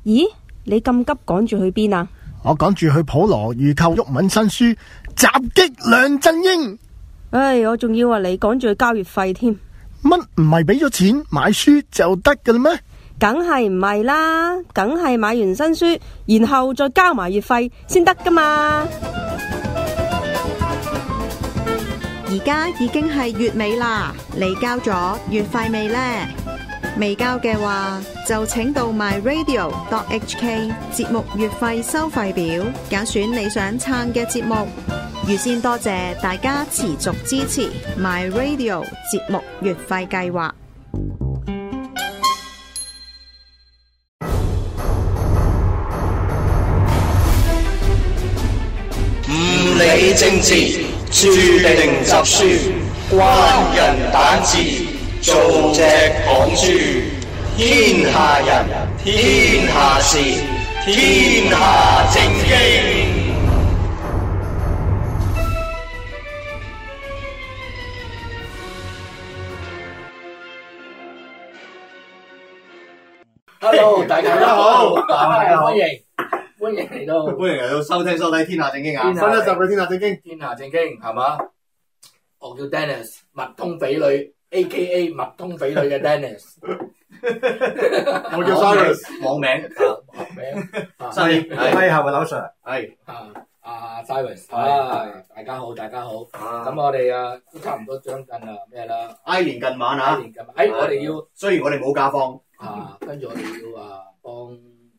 咦，你咁急趕住去邊啊？ 我趕住去普羅預購毓民新書《襲擊梁振英》。 唉，我仲以為你趕住去交月費添。 乜唔係俾咗錢買書就得㗎啦咩？ 梗係唔係啦，梗係買完新書，然後再交埋月費先得噶嘛。 而家已經係月尾啦，你交咗月費未呢？未交嘅話，就請到 myradio.hk 節目月費收費表，揀選你想撐嘅節目。預先多謝大家持續支持 myradio 節目月費計劃。 唔理政治，注定執輸，關人蛋治，做隻港豬。天下人，天下事，天下正經。 Hello， 大家好， 大家好， 歡迎嚟到收聽收睇《天下正經》啊！ 新一集嘅《天下正經》， 天下正經係嘛？我叫 Dennis， 麥通匪類 ，A.K.A. 麥通匪類嘅 Dennis。 我叫 Cyrus， 網名名， 係後嘅劉 Sir， 係 Cyrus， 大家好，大家好。咁我哋都差唔多將近咩啦？ 挨年近晚啊！ 我哋要雖然我哋冇假放跟住我哋要幫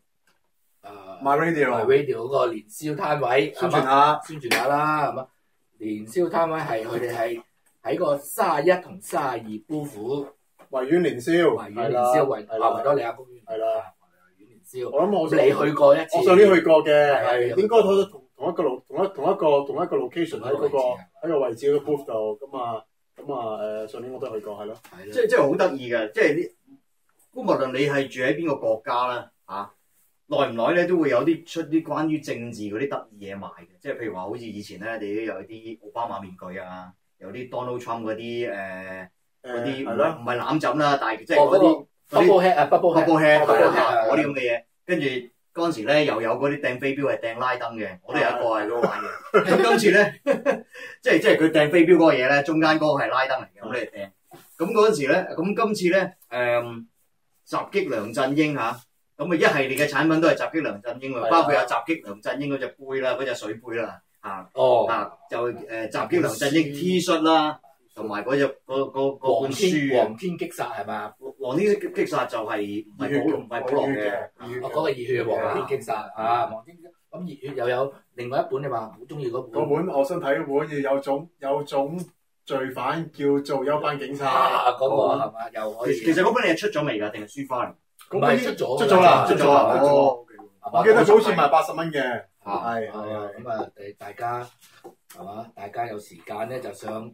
MyRadio MyRadio 嗰個年宵攤位宣傳下啦，係嘛？年宵攤位係佢哋係喺個31同32夫婦維園年宵， 維多利亞公園係啦， 維園年宵。 我諗你去過一次， 我上年去過嘅， 係應該同一個 location 喺嗰個喺個位置嗰個 booth 度，上年我都去過，係咯。 即係好得意嘅，即係啲無論你係住喺邊個國家啦，耐唔耐咧都會有出啲關於政治嗰啲得意嘢賣嘅，即係譬如話好似以前咧，你都有啲奧巴馬面具啊，有啲 Donald Trump 嗰啲嗰啲唔係攬枕啦，但係即係嗰啲 bubble head 嗰啲咁嘅嘢，跟住嗰陣時咧又有嗰啲掟飛鏢係掟拉登嘅，我都有一個係嗰個玩嘅。咁今次咧，即係佢掟飛鏢嗰個嘢咧，中間嗰個係拉登嚟嘅，我哋掟。咁嗰陣時咧，咁今次咧襲擊梁振英嚇。咁一系列嘅產品都係襲擊梁振英喎，包括有襲擊梁振英嗰隻杯啦，嗰隻水杯啦，就襲擊梁振英 T 恤啦，同埋嗰本書黃天擊殺係嘛？ 黃天擊殺就係唔係保羅嘅， 嗰個熱血黃天擊殺黃天咁熱血又有另外一本，你話好中意嗰本？ 嗰本我想睇嗰本有種罪犯叫做休班警察嗰個係嘛？又可以。 其實嗰本你係出咗未㗎？定係書翻嚟？ 唔係出咗啦。我記得好似賣80蚊嘅。係咁大家係嘛？大家有時間咧就上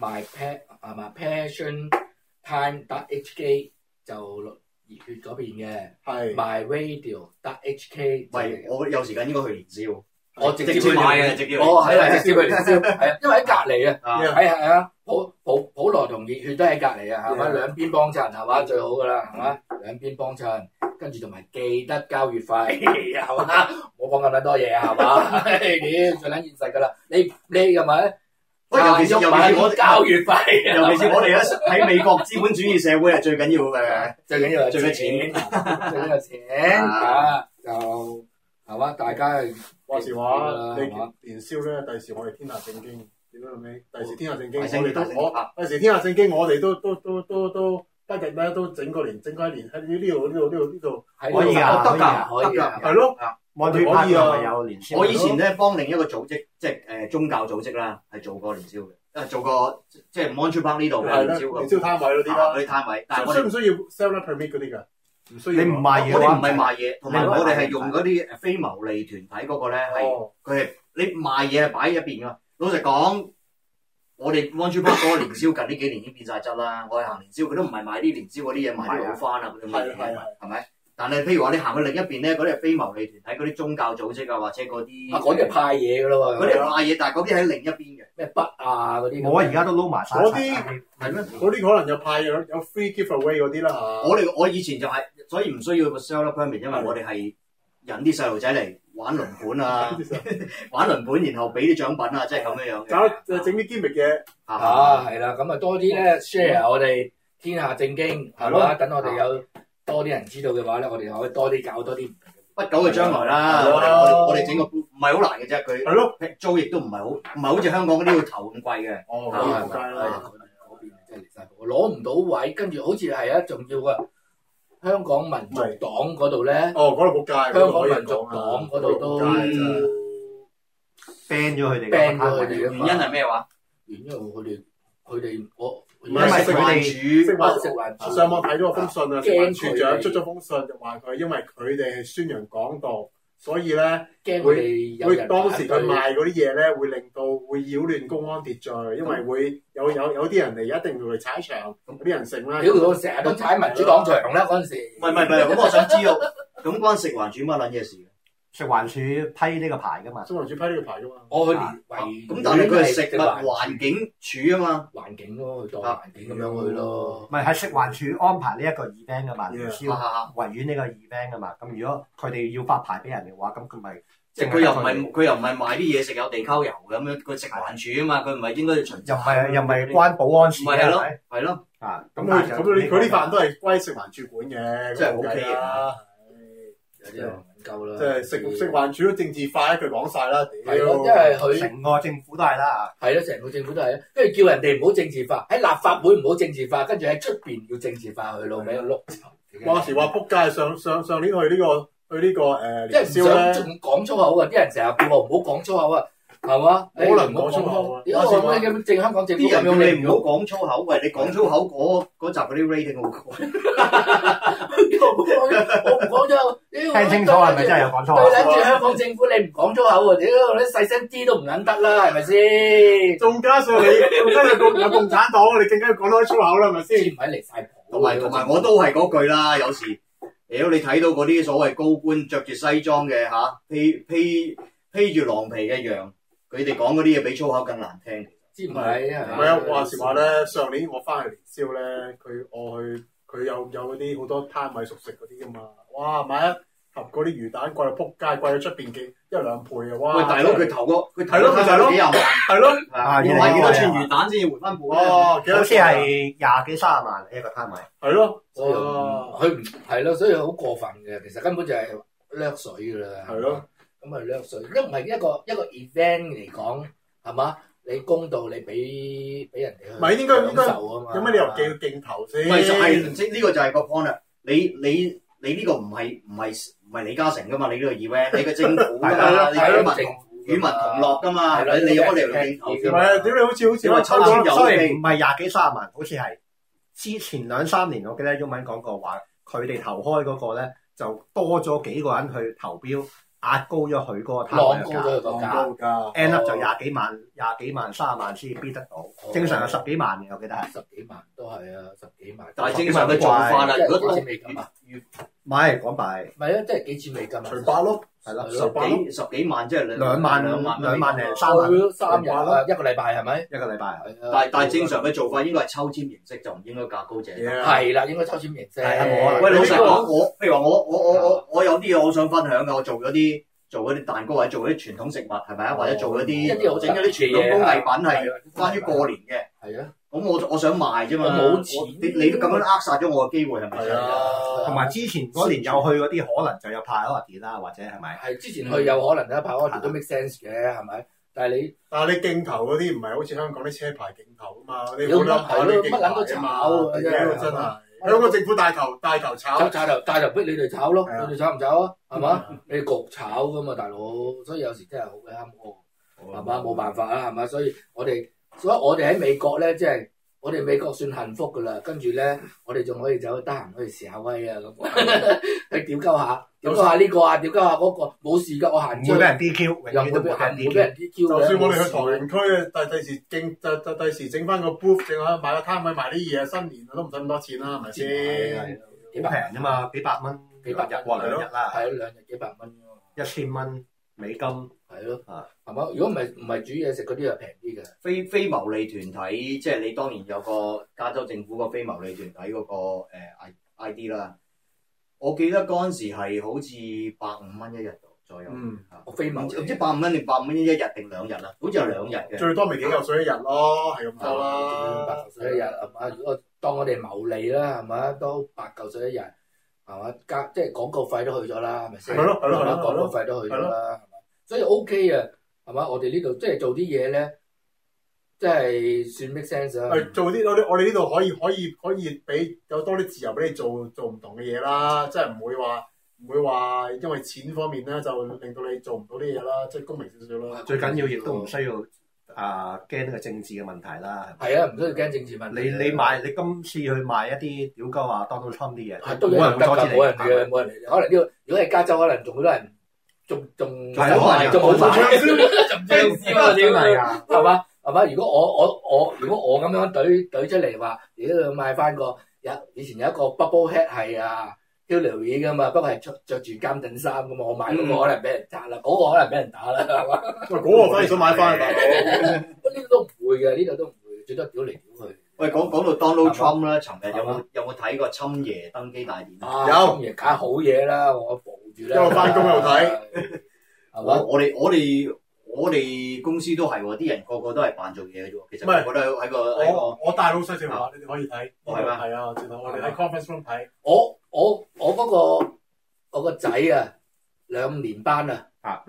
passiontime.hk 就熱血嗰邊嘅，係 myradio.hk。 喂，我有時間應該去年宵。 我直接去買嘅，直接去。 係直接去年宵，係因為喺隔離啊，係普羅同熱血都喺隔離啊，係嘛？兩邊幫襯係嘛？最好噶啦，係嘛？兩邊幫襯，跟住同埋記得交月費，係嘛？唔好講咁多嘢係嘛？最撚現實噶啦，你係咪？ 尤其是我交月費， 尤其是我哋喺美國資本主義社會係最緊要嘅， 最緊要係最緊要錢就係嘛？大家話時話，你年宵咧，第時我哋天下正經點樣尾？第時天下正經，第時天下正經，我哋都不日咧都整個一年喺呢度可以啊，可以啊， 係咯， 可以啊。我以前咧幫另一個組織，即係宗教組織啦，係做過年宵嘅，做過即係 Monterey Park 呢度嘅年宵攤位嗰啲啦， 嗰啲攤位。但係需唔需要 seller permit 嗰啲㗎？唔需要。 你唔賣嘢，我哋唔係賣嘢，同埋我哋係用嗰啲非牟利團體嗰個咧係，佢係你賣嘢係擺喺一邊㗎。老實講。我哋 Monterey Park 嗰個年宵近呢幾年已經變晒質啦，我哋行年宵佢都唔係賣啲年宵嗰啲嘢，賣老翻啊嗰啲乜嘢，係咪？但係譬如話你行去另一邊咧，嗰啲係非牟利團體，嗰啲宗教組織啊，或者嗰啲嗰啲係派嘢㗎咯喎， 嗰啲係派嘢，但係嗰啲喺另一邊嘅咩筆啊嗰啲， 我而家都撈埋晒嗰啲係咩？嗰啲可能有派有 free giveaway 嗰啲啦嚇。 我以前就係所以唔需要個 seller permit， 因為我哋係引啲細路仔嚟玩輪盤啊，玩輪盤，然後俾啲獎品啊，即係咁樣嘅。 整啲 gimmick 嘢。 係啦，咁啊多啲咧 share 我哋天下正經係嘛，等我哋有多啲人知道嘅話咧，我哋可以多啲搞多啲。 不久嘅將來啦，我哋整個唔係好難嘅啫，佢係咯， 租亦都唔係好似香港嗰啲要投咁貴嘅。 哦， 係嗰邊真係離晒譜，攞唔到位，跟住好似係啊，仲要啊，香港民族黨嗰度咧， 哦，嗰度仆街， 香港民族黨嗰度都 ban 咗佢哋， ban 咗佢哋， 原因係咩話？ 原因佢哋我。 唔係食環署， 食環署上網睇咗封信啊，食環署長出咗封信就話佢，因為佢哋係宣揚港獨，所以咧會當時佢賣嗰啲嘢咧，會令到會擾亂公安秩序，因為會有啲人嚟一定會嚟踩場，嗰啲人成啦。 屌佢成日都踩民主黨場啦嗰陣時。 唔係，咁我想知道，咁關食環署乜撚嘢事？ 食環署批呢個牌噶嘛？ 食環署批呢個牌噶嘛？ 我去連維咁，但係佢係食物環境署啊嘛， 環境咯，去當環境咁樣去咯。 唔係喺食環署安排呢一個 event 噶嘛，年宵維園呢個 event 噶嘛。咁如果佢哋要發牌俾人嘅話，咁佢咪即係佢又唔係賣啲嘢食有地溝油咁樣，佢食環署啊嘛，佢唔係應該要巡又唔係關保安事嘅， 係咯啊咁佢啲飯都係歸食環署管嘅， 即係 OK 啊。 有啲人夠啦， 即係食環署都政治化，一句講晒啦。 係咯，因為佢成個政府都係啦。 係咯，成個政府都係，跟住叫人哋唔好政治化，喺立法會唔好政治化，跟住喺出邊要政治化，去老味碌柒。 話時話撲街，上年去呢個即係唔想講粗口啊！啲人成日叫我唔好講粗口啊，係嘛？ 可能講粗口啊！ 點解我咁正香港政府咁樣？ 你唔好講粗口，喂！你講粗口嗰集嗰啲 rating 好高。 我唔講粗口， 聽清楚係咪真係有講粗口？ 對撚住香港政府，你唔講粗口喎！屌，你細聲啲都唔撚得啦，係咪先？ 仲加上有共產黨，你更加要講多啲粗口啦，係咪先？ 唔係離晒譜。 同埋我都係嗰句啦，有時屌你睇到嗰啲所謂高官着住西裝嘅披住狼皮嘅羊，佢哋講嗰啲嘢比粗口更難聽。 知唔係啊？ 唔係啊！話時話咧，上年我翻去年宵咧，佢有嗰啲好多攤位熟食嗰啲噶嘛，哇！買一盒嗰啲魚蛋貴到撲街，貴到出邊幾1-2倍啊！哇！ 喂，大佬佢投過幾廿萬， 係咯， 要買幾多串魚蛋先要回翻本啊？ 好似係20幾30萬一個攤位。 係咯， 佢唔係咯，所以好過分嘅，其實根本就係掠水噶啦。 係咯， 咁啊掠水，因為唔係一個 event 嚟講，係嘛？你公道，你俾人哋去， 唔係應該受啊嘛？ 有乜理由寄個鏡頭先？ 咪就係呢個就係個 point 啦。你呢個唔係李嘉誠噶嘛？你呢個 event，你個政府噶嘛？你與民同樂噶嘛？你有乜理由鏡頭？ 唔係啊！屌你好似因為抽籤遊戲唔係20幾30萬，好似係之前2-3年，我記得中文講過話，佢哋投開嗰個咧就多咗幾個人去投標。壓高咗佢嗰個攤位嘅價 ，end up 就20幾萬、30萬先逼得到，正常係10幾萬嘅，我記得係 10幾萬都係啊，10幾萬。 但係正常嘅做法啦，如果幾錢美金啊？ 唔係港幣， 唔係啊，即係幾錢美金啊？ 除8咯， 係啦 ，10幾萬即係 2萬零3萬 ，3日啊，一個禮拜係咪？ 一個禮拜。 但係正常嘅做法應該係抽籤形式，就唔應該價高者。 係啦，應該抽籤形式。 喂，老實講，譬如話我有啲嘢我想分享嘅，我做嗰啲蛋糕或者做嗰啲傳統食物係咪啊？或者做嗰啲整嗰啲傳統工藝品係關於過年嘅。係啊。咁我想賣啫嘛。我冇錢。你都咁樣扼殺咗我嘅機會係咪？ 係啊。 同埋之前嗰年有去嗰啲，可能就有派 order 啦，或者係咪？ 係之前去有可能咧派 order 都 make sense 嘅，係咪？但係你鏡頭嗰啲唔係好似香港啲車牌鏡頭啊嘛，你冇得跑啲鏡頭啫嘛，真係。香港政府帶頭炒， 帶頭逼你哋炒咯，你哋炒唔炒啊？係嘛？你哋焗炒噶嘛，大佬，所以有時真係好鬼啱我，係嘛？冇辦法啦，係嘛？所以我哋喺美國咧，即係我哋美國算幸福噶啦，跟住咧，我哋仲可以走去得閒去試下威啊咁，去屌鳩下呢個啊，屌鳩下嗰個，冇事噶，我行出去唔會俾人 DQ， 又唔會俾人 DQ， 就算我哋去唐人區啊，第時整翻個 booth， 整下買個攤位賣啲嘢，新年都唔使咁多錢啦，係咪先？ 幾平啫嘛，幾百蚊，幾百日過2日啦， 係2日幾百蚊咯 ，1000蚊美金， 係咯，係嘛？如果唔係煮嘢食嗰啲就平啲嘅。 非牟利團體，即係你當然有個加州政府個非牟利團體嗰個ID 啦。 我記得嗰陣時係好似150蚊一日左右。 我飛某唔知150蚊定150蚊一日定2日啦，好似有2日嘅。 最多咪幾嚿水一日咯，係咁多啦。 8嚿水一日係嘛？如果當我哋牟利啦，係嘛？都8嚿水一日係嘛？加即係廣告費都去咗啦，係咪先？ 係咯， 廣告費都去咗啦，係嘛？所以 OK 啊，係嘛？我哋呢度即係做啲嘢咧，即係算 make sense 啊。 做啲我哋呢度可以俾有多啲自由俾你做唔同嘅嘢啦，即係唔會話因為錢方面咧就令到你做唔到啲嘢啦，即係公平少少啦。 最緊要亦都唔需要驚呢個政治嘅問題啦。 係啊，唔需要驚政治問題。 你今次去賣一啲屌鳩話 Donald Trump 啲嘢， 都冇人得㗎，冇人嘅，冇人嚟。可能呢個如果係加州，可能仲好多人仲冇買，仲冇買，仲張燒啊！點係啊？係嘛？係嘛？如果我咁樣懟出嚟話，屌買翻個以前有一個 bubble hat 係Hillary 噶嘛，不過係着住監躉衫噶嘛，我買嗰個可能俾人砸啦，嗰個可能俾人打啦，係嘛？ 喂，嗰個反而想買翻，大佬。 呢度都唔會嘅，呢度都唔會，最多屌嚟屌去。 喂，講到 Donald Trump 咧，尋日有冇睇過侵爺登基大典？ 有，侵爺梗係好嘢啦，我保住啦。 因為翻工又睇， 係嘛？ 我哋公司都係喎，啲人個個都係扮做嘢嘅啫喎。其實我覺得喺個我大老細正話，你哋可以睇。 係咩？ 係啊，知道。我哋喺 conference room 睇。 我嗰個仔啊，2年班啊，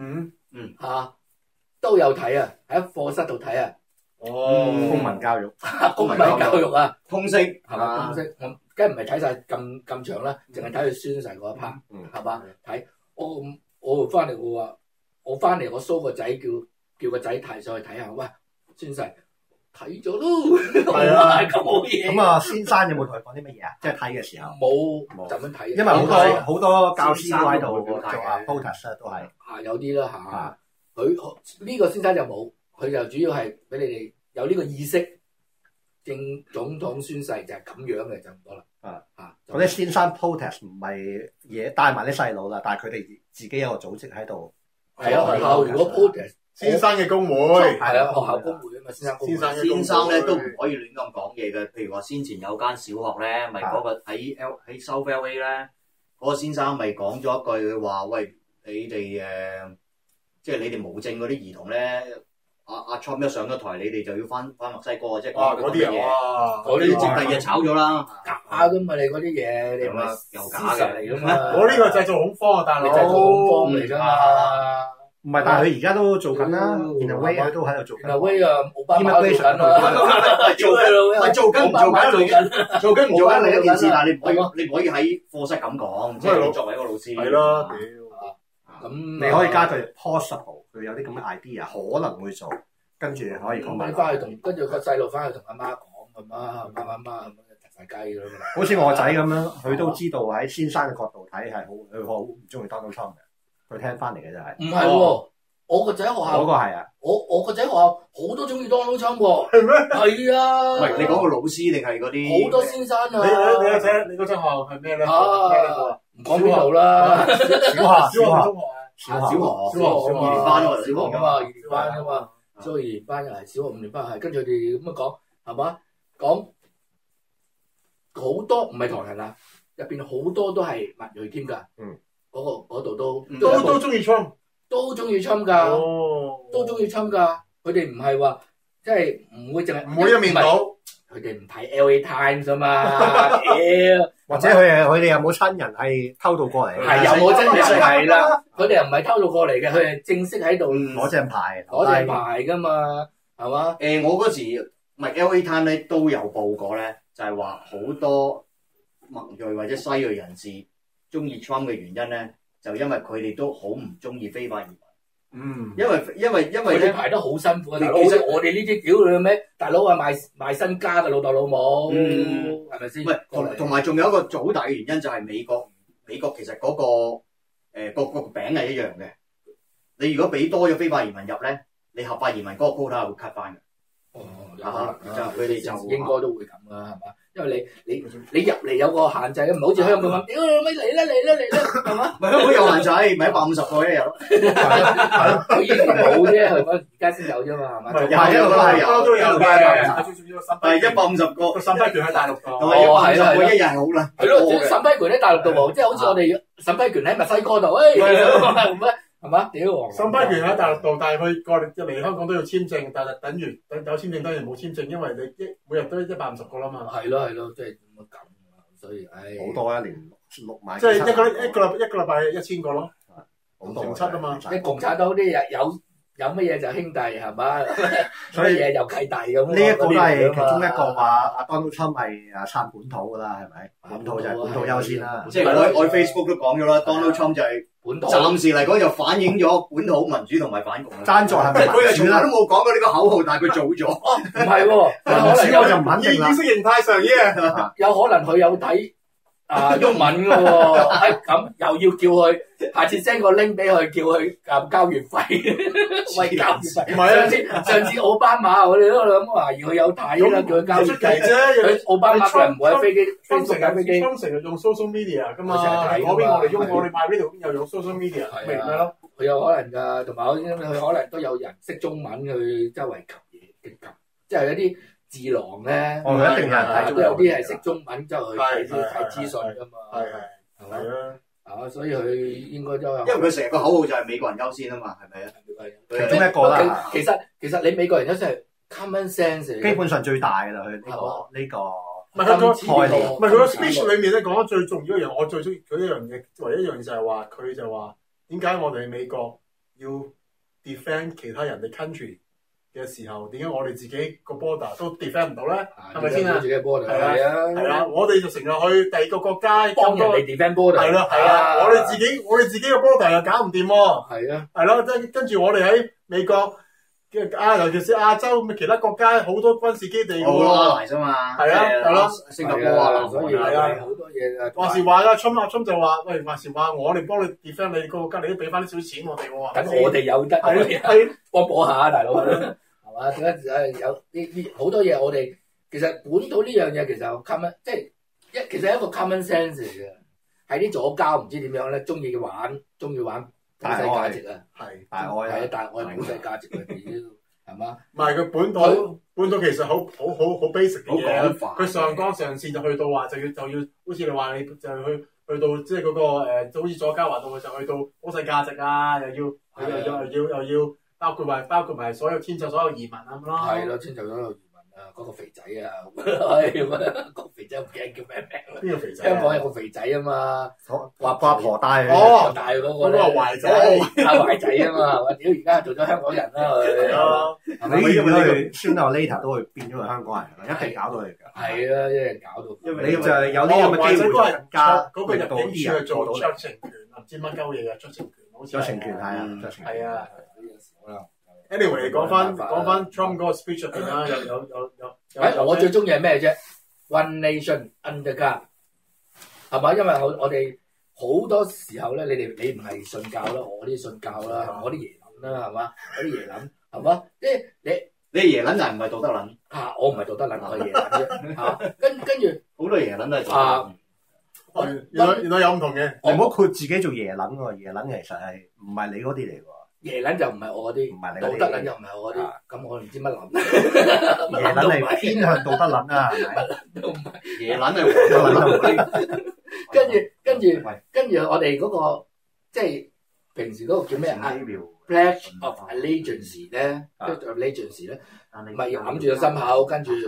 都有睇啊，喺課室度睇啊。 公民教育， 公民教育啊， 通識係嘛？通識我梗係唔係睇晒咁長啦，淨係睇佢宣誓嗰一 part，係嘛？睇我翻嚟我翻嚟我show個仔叫個仔提上去睇下，喂，宣誓睇咗咯，係啊，咁好嘢。 咁啊，先生有冇同佢講啲乜嘢啊？即係睇嘅時候冇就咁睇， 因為好多教師都喺度做protest都係有啲啦佢呢個先生就冇，佢就主要係俾你哋有呢個意識，正總統宣誓就係咁樣嘅就咁多啦。 嗰啲先生 protest 唔係嘢帶埋啲細佬啦，但係佢哋自己有個組織喺度。 係啊，學校如果 protest 先生嘅工會係啊，學校工會啊嘛， 先生咧都唔可以亂咁講嘢嘅。譬如話先前有間小學咧，咪嗰個喺 South LA 咧，嗰個先生咪講咗一句話，喂，你哋即係你哋無證嗰啲兒童咧，阿 Trump 一上咗台，你哋就要翻墨西哥啊！即係講嗰啲嘢，嗰啲直第日炒咗啦， 假噶嘛！你嗰啲嘢，你唔係又假嘅嚟噶嘛？ 我呢個製造恐慌啊，大佬！ 製造恐慌嚟㗎嘛？ 唔係，但係佢而家都做緊啦。然後威佢都喺度做緊。 然後威奧巴馬做緊啦， 做緊唔做緊另一件事，但係你唔可以喺課室咁講，即係你作為一個老師。 係咯， 咁你可以加句 possible，佢有啲咁嘅 idea 可能會做，跟住可以講埋。 翻去跟住個細路翻去同阿媽講，阿媽咁樣晒雞㗎啦。 好似我個仔咁樣，佢都知道喺先生嘅角度睇係好，佢好唔中意 Donald Trump 嘅。佢聽翻嚟嘅就係。 唔係喎，我個仔學校。 嗰個係啊。 我個仔學校好多中意 Donald Trump 喎。 係咩？ 係啊。 喂，你講個老師定係嗰啲？ 好多先生啊。 你嗰間學校係咩咧？ 唔講邊度啦。 小學2年班喎， 小學㗎嘛，2年班㗎嘛，所以2年班又係小學5年班係，跟住佢哋咁樣講係嘛？講好多唔係唐人啊，入邊好多都係墨裔添㗎。嗰度都中意 Trump， 都中意 Trump 㗎，都中意 Trump 㗎。佢哋唔係話即係唔會淨係唔會一面倒， 佢哋唔睇 LA Times 啊嘛， 或者佢哋有冇親人係偷渡過嚟？ 係有冇真人係啦？佢哋又唔係偷渡過嚟嘅，佢係正式喺度攞正牌㗎嘛，係嘛？ 我嗰時唔係 LA Times 咧都有報過咧，就係話好多墨裔或者西裔人士中意 Trump 嘅原因咧，就因為佢哋都好唔中意非法移民。因為佢哋排得好辛苦啊！大佬，我哋呢啲屌你咩？大佬係賣身家嘅老豆老母，係咪先？ 喂，同埋仲有一個好大嘅原因就係美國其實嗰個餅係一樣嘅。你如果俾多咗非法移民入咧，你合法移民嗰個 quota 會 cut 翻嘅。 有可能就佢哋就應該都會咁啦，係嘛？因為你入嚟有個限制，唔好似香港咁，屌咪嚟啦，係嘛？ 唔係香港有限制，咪150個一日咯。 佢以前冇啫，係嘛？而家先有啫嘛，係嘛？ 係啊，都有嘅， 係150個。 個審批權喺大陸度。 150個一日好啦。 係咯，審批權喺大陸度喎，即係好似我哋審批權喺墨西哥度，係嘛？屌！ 審批權喺大陸度，但係佢過嚟香港都要簽證，但係等於有簽證等於冇簽證，因為你每日都150個啦嘛。 係咯，即係咁啊，所以好多一年6萬。 即係一個禮拜1000個咯，好多7啊嘛。 你共產黨啲有乜嘢就兄弟係嘛？所以嘢又契弟咁。 呢一個都係其中一個話阿 Donald Trump 係撐本土㗎啦，係咪？本土就係本土優先啦。 即係我 Facebook 都講咗啦 ，Donald Trump 就係本土。 暫時嚟講就反映咗本土民主同埋反共。 爭在係咪？ 佢係從來都冇講過呢個口號，但係佢做咗。 唔係喎， 民主我就唔肯定啦。 意識形態上嘅， 有可能佢有睇中文嘅喎，咁又要叫佢下次 send 個 link 俾佢，叫佢交月費，喂交月費。唔係啊，上次奧巴馬我哋都諗話，如果有睇啦，叫佢交月費啫。奧巴馬佢唔會喺飛機成日用 social media 噶嘛，嗰邊我哋我哋買呢度邊又用 social media，明咪咯？ 佢有可能㗎，同埋佢可能都有人識中文去周圍求嘢嘅，即係有啲。智囊咧， 一定係都有啲係識中文，之後去睇資訊㗎嘛，係咪啊？所以佢應該都有， 因為佢成個口號就係美國人優先啊嘛，係咪啊？ 其中一個啦。 其實你美國人優先係 common sense，基本上最大㗎啦，佢呢個。 唔係佢個 speech 裏面咧講得最重要一樣，我最中意佢一樣嘢，唯一一樣嘢就係話佢就話點解我哋美國要 defend 其他人嘅 country。嘅時候，點解我哋自己個 border 都 defend 唔到咧？係咪先啊？ 自己 border 係啊，我哋就成日去第二個國家幫人哋 defend border。係啊，我哋自己個 border 又搞唔掂喎。 係啊， 係咯，跟住我哋喺美國嘅尤其是亞洲其他國家好多軍事基地㗎喎。 嚟啫嘛。 係啊，係咯， 新加坡啊， 所以係啊，好多嘢話時話啦，Trump 就話：喂，話時話我哋幫你 defend 你個國家，你都俾翻啲少錢我哋喎。 咁我哋有得係幫補下大佬。係嘛？點解有呢好多嘢？我哋其實本土呢樣嘢其實 common， 即係其實係一個 common sense 嚟嘅。係啲左膠唔知點樣咧，中意玩普世價值啊，係大愛普世價值嘅嘢，係嘛？唔係佢本土其實好 basic 嘅嘢，佢上綱上線就去到話就要，好似你話你就去到即係嗰個就好似左膠話到嘅就去到普世價值啊，又要。包括埋所有遷就所有移民咁咯，係咯，遷就所有移民啊，嗰個肥仔啊，個肥仔唔記得叫咩名啦？邊個肥仔？香港有個肥仔啊嘛，話瓜婆帶大嗰個咧，壞仔，壞仔啊嘛，係嘛？屌而家做咗香港人啦佢，係咪？因為佢 sooner or later 都會變咗個香港人，一定搞到嚟㗎。係啊，一定搞到。因為你就係有啲咁嘅機會更加嗰個入境處係做酌情權，唔知乜鳩嘢嘅酌情權，好似酌情權係啊，酌情權係啊。Anyway， 講翻 Trump 嗰個 speech 入邊啦，有我最中意係咩啫 ？One nation under God， 係嘛？因為我哋好多時候咧，你唔係信教啦，我啲信教啦，我啲耶撚啦，係嘛？我啲耶撚係嘛？即係你耶撚就唔係道德撚嚇，我唔係道德撚，我係耶撚啫嚇。跟住好多耶撚都係道德撚。原來有唔同嘅，你唔好括自己做耶撚喎，耶撚其實係唔係你嗰啲嚟喎。耶撚就唔係我嗰啲，道德撚又唔係我嗰啲，咁我唔知乜撚。耶撚係偏向道德撚啊，係咪？都唔係。耶撚係道德撚。跟住我哋嗰個即係平時嗰個叫咩啊 ？Pledge of Allegiance 咧 ，Pledge of Allegiance 咧，咪要揞住個心口，跟住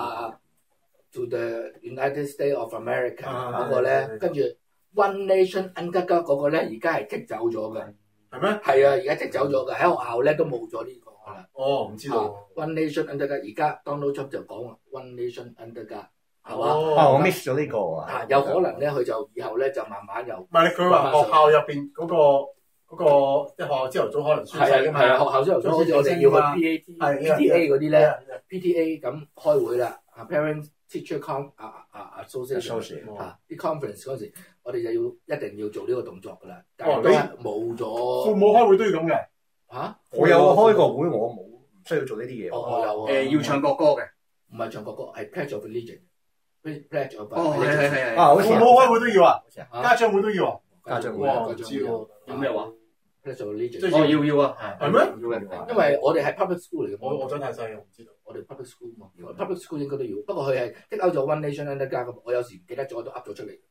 to the United States of America 嗰個咧，跟住 One Nation Under God 嗰個咧，而家係剔走咗嘅。係咩？係啊，而家剔走咗嘅，喺學校咧都冇咗呢個啦。哦，唔知道。One Nation Under God， 而家 Donald Trump 就講 One Nation Under God， 係嘛？哦，我 miss 咗呢個啊。有可能咧，佢就以後咧就慢慢又。唔係，佢話學校入邊嗰個即係學校朝頭早可能宣誓㗎嘛。係啊，學校朝頭早好似我哋要去 PTA 嗰啲咧 ，PTA 咁開會啦，Parents Teacher Association 啲 conference 嗰時。我哋就一定要做呢個動作噶啦，但係都冇咗。父母開會都要咁嘅嚇？我有開過會，我冇唔需要做呢啲嘢。 我有要唱國歌嘅， 唔係唱國歌，係 Pledge of Allegiance。Pledge of 係好似冇開會都要啊，家長會都要啊， 家長會唔知喎， 有咩話？ Pledge of Allegiance。 要啊， 係咩？ 要嘅， 因為我哋係 public school 嚟嘅， 我真係細，我唔知道。 我哋 public school 嘛，public school 應該都要，不過佢係剔out咗 One Nation Under God 咁，我有時唔記得咗都噏咗出嚟。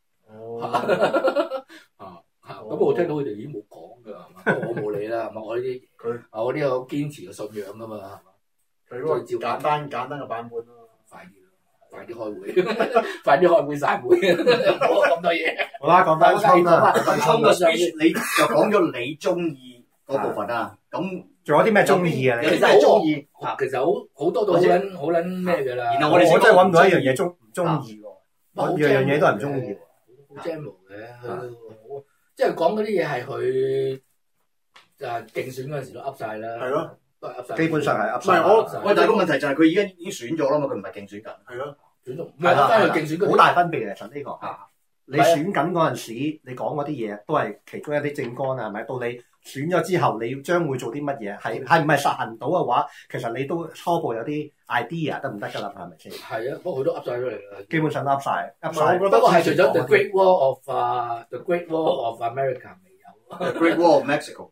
咁我聽到佢哋已經冇講㗎，係嘛？不過我冇理啦，係嘛？我呢啲我呢個堅持嘅信仰㗎嘛，係嘛？ 佢嗰個簡單嘅版本咯， 快啲開會，快啲開會散會，唔好咁多嘢。 好啦，講翻衝啦， 衝個 speech 你就講咗你中意嗰部分啦，咁仲有啲咩中意啊？ 其實好中意， 其實好多都好撚咩㗎啦。 然後我哋真係揾唔到一樣嘢唔中意喎，樣嘢都係唔中意。 好 general 嘅，即係講嗰啲嘢係佢競選嗰陣時都噏晒啦。 係咯， 都係噏晒。 基本上係噏晒。 喂，但係個問題就係佢而家已經選咗啦嘛，佢唔係競選緊。 係咯， 選咗，唔係翻去競選嗰啲。 好大分別嘅，其實呢個。你選緊嗰陣時，你講嗰啲嘢都係其中一啲政綱啊，係咪？到你選咗之後，你將會做啲乜嘢？係唔係實行到嘅話，其實你都初步有啲 idea 得唔得㗎啦？係咪先？ 係啊，不過佢都噏晒出嚟啦。 基本上噏晒。 我覺得不過係除咗 The Great Wall of America 未有。 Great Wall of Mexico，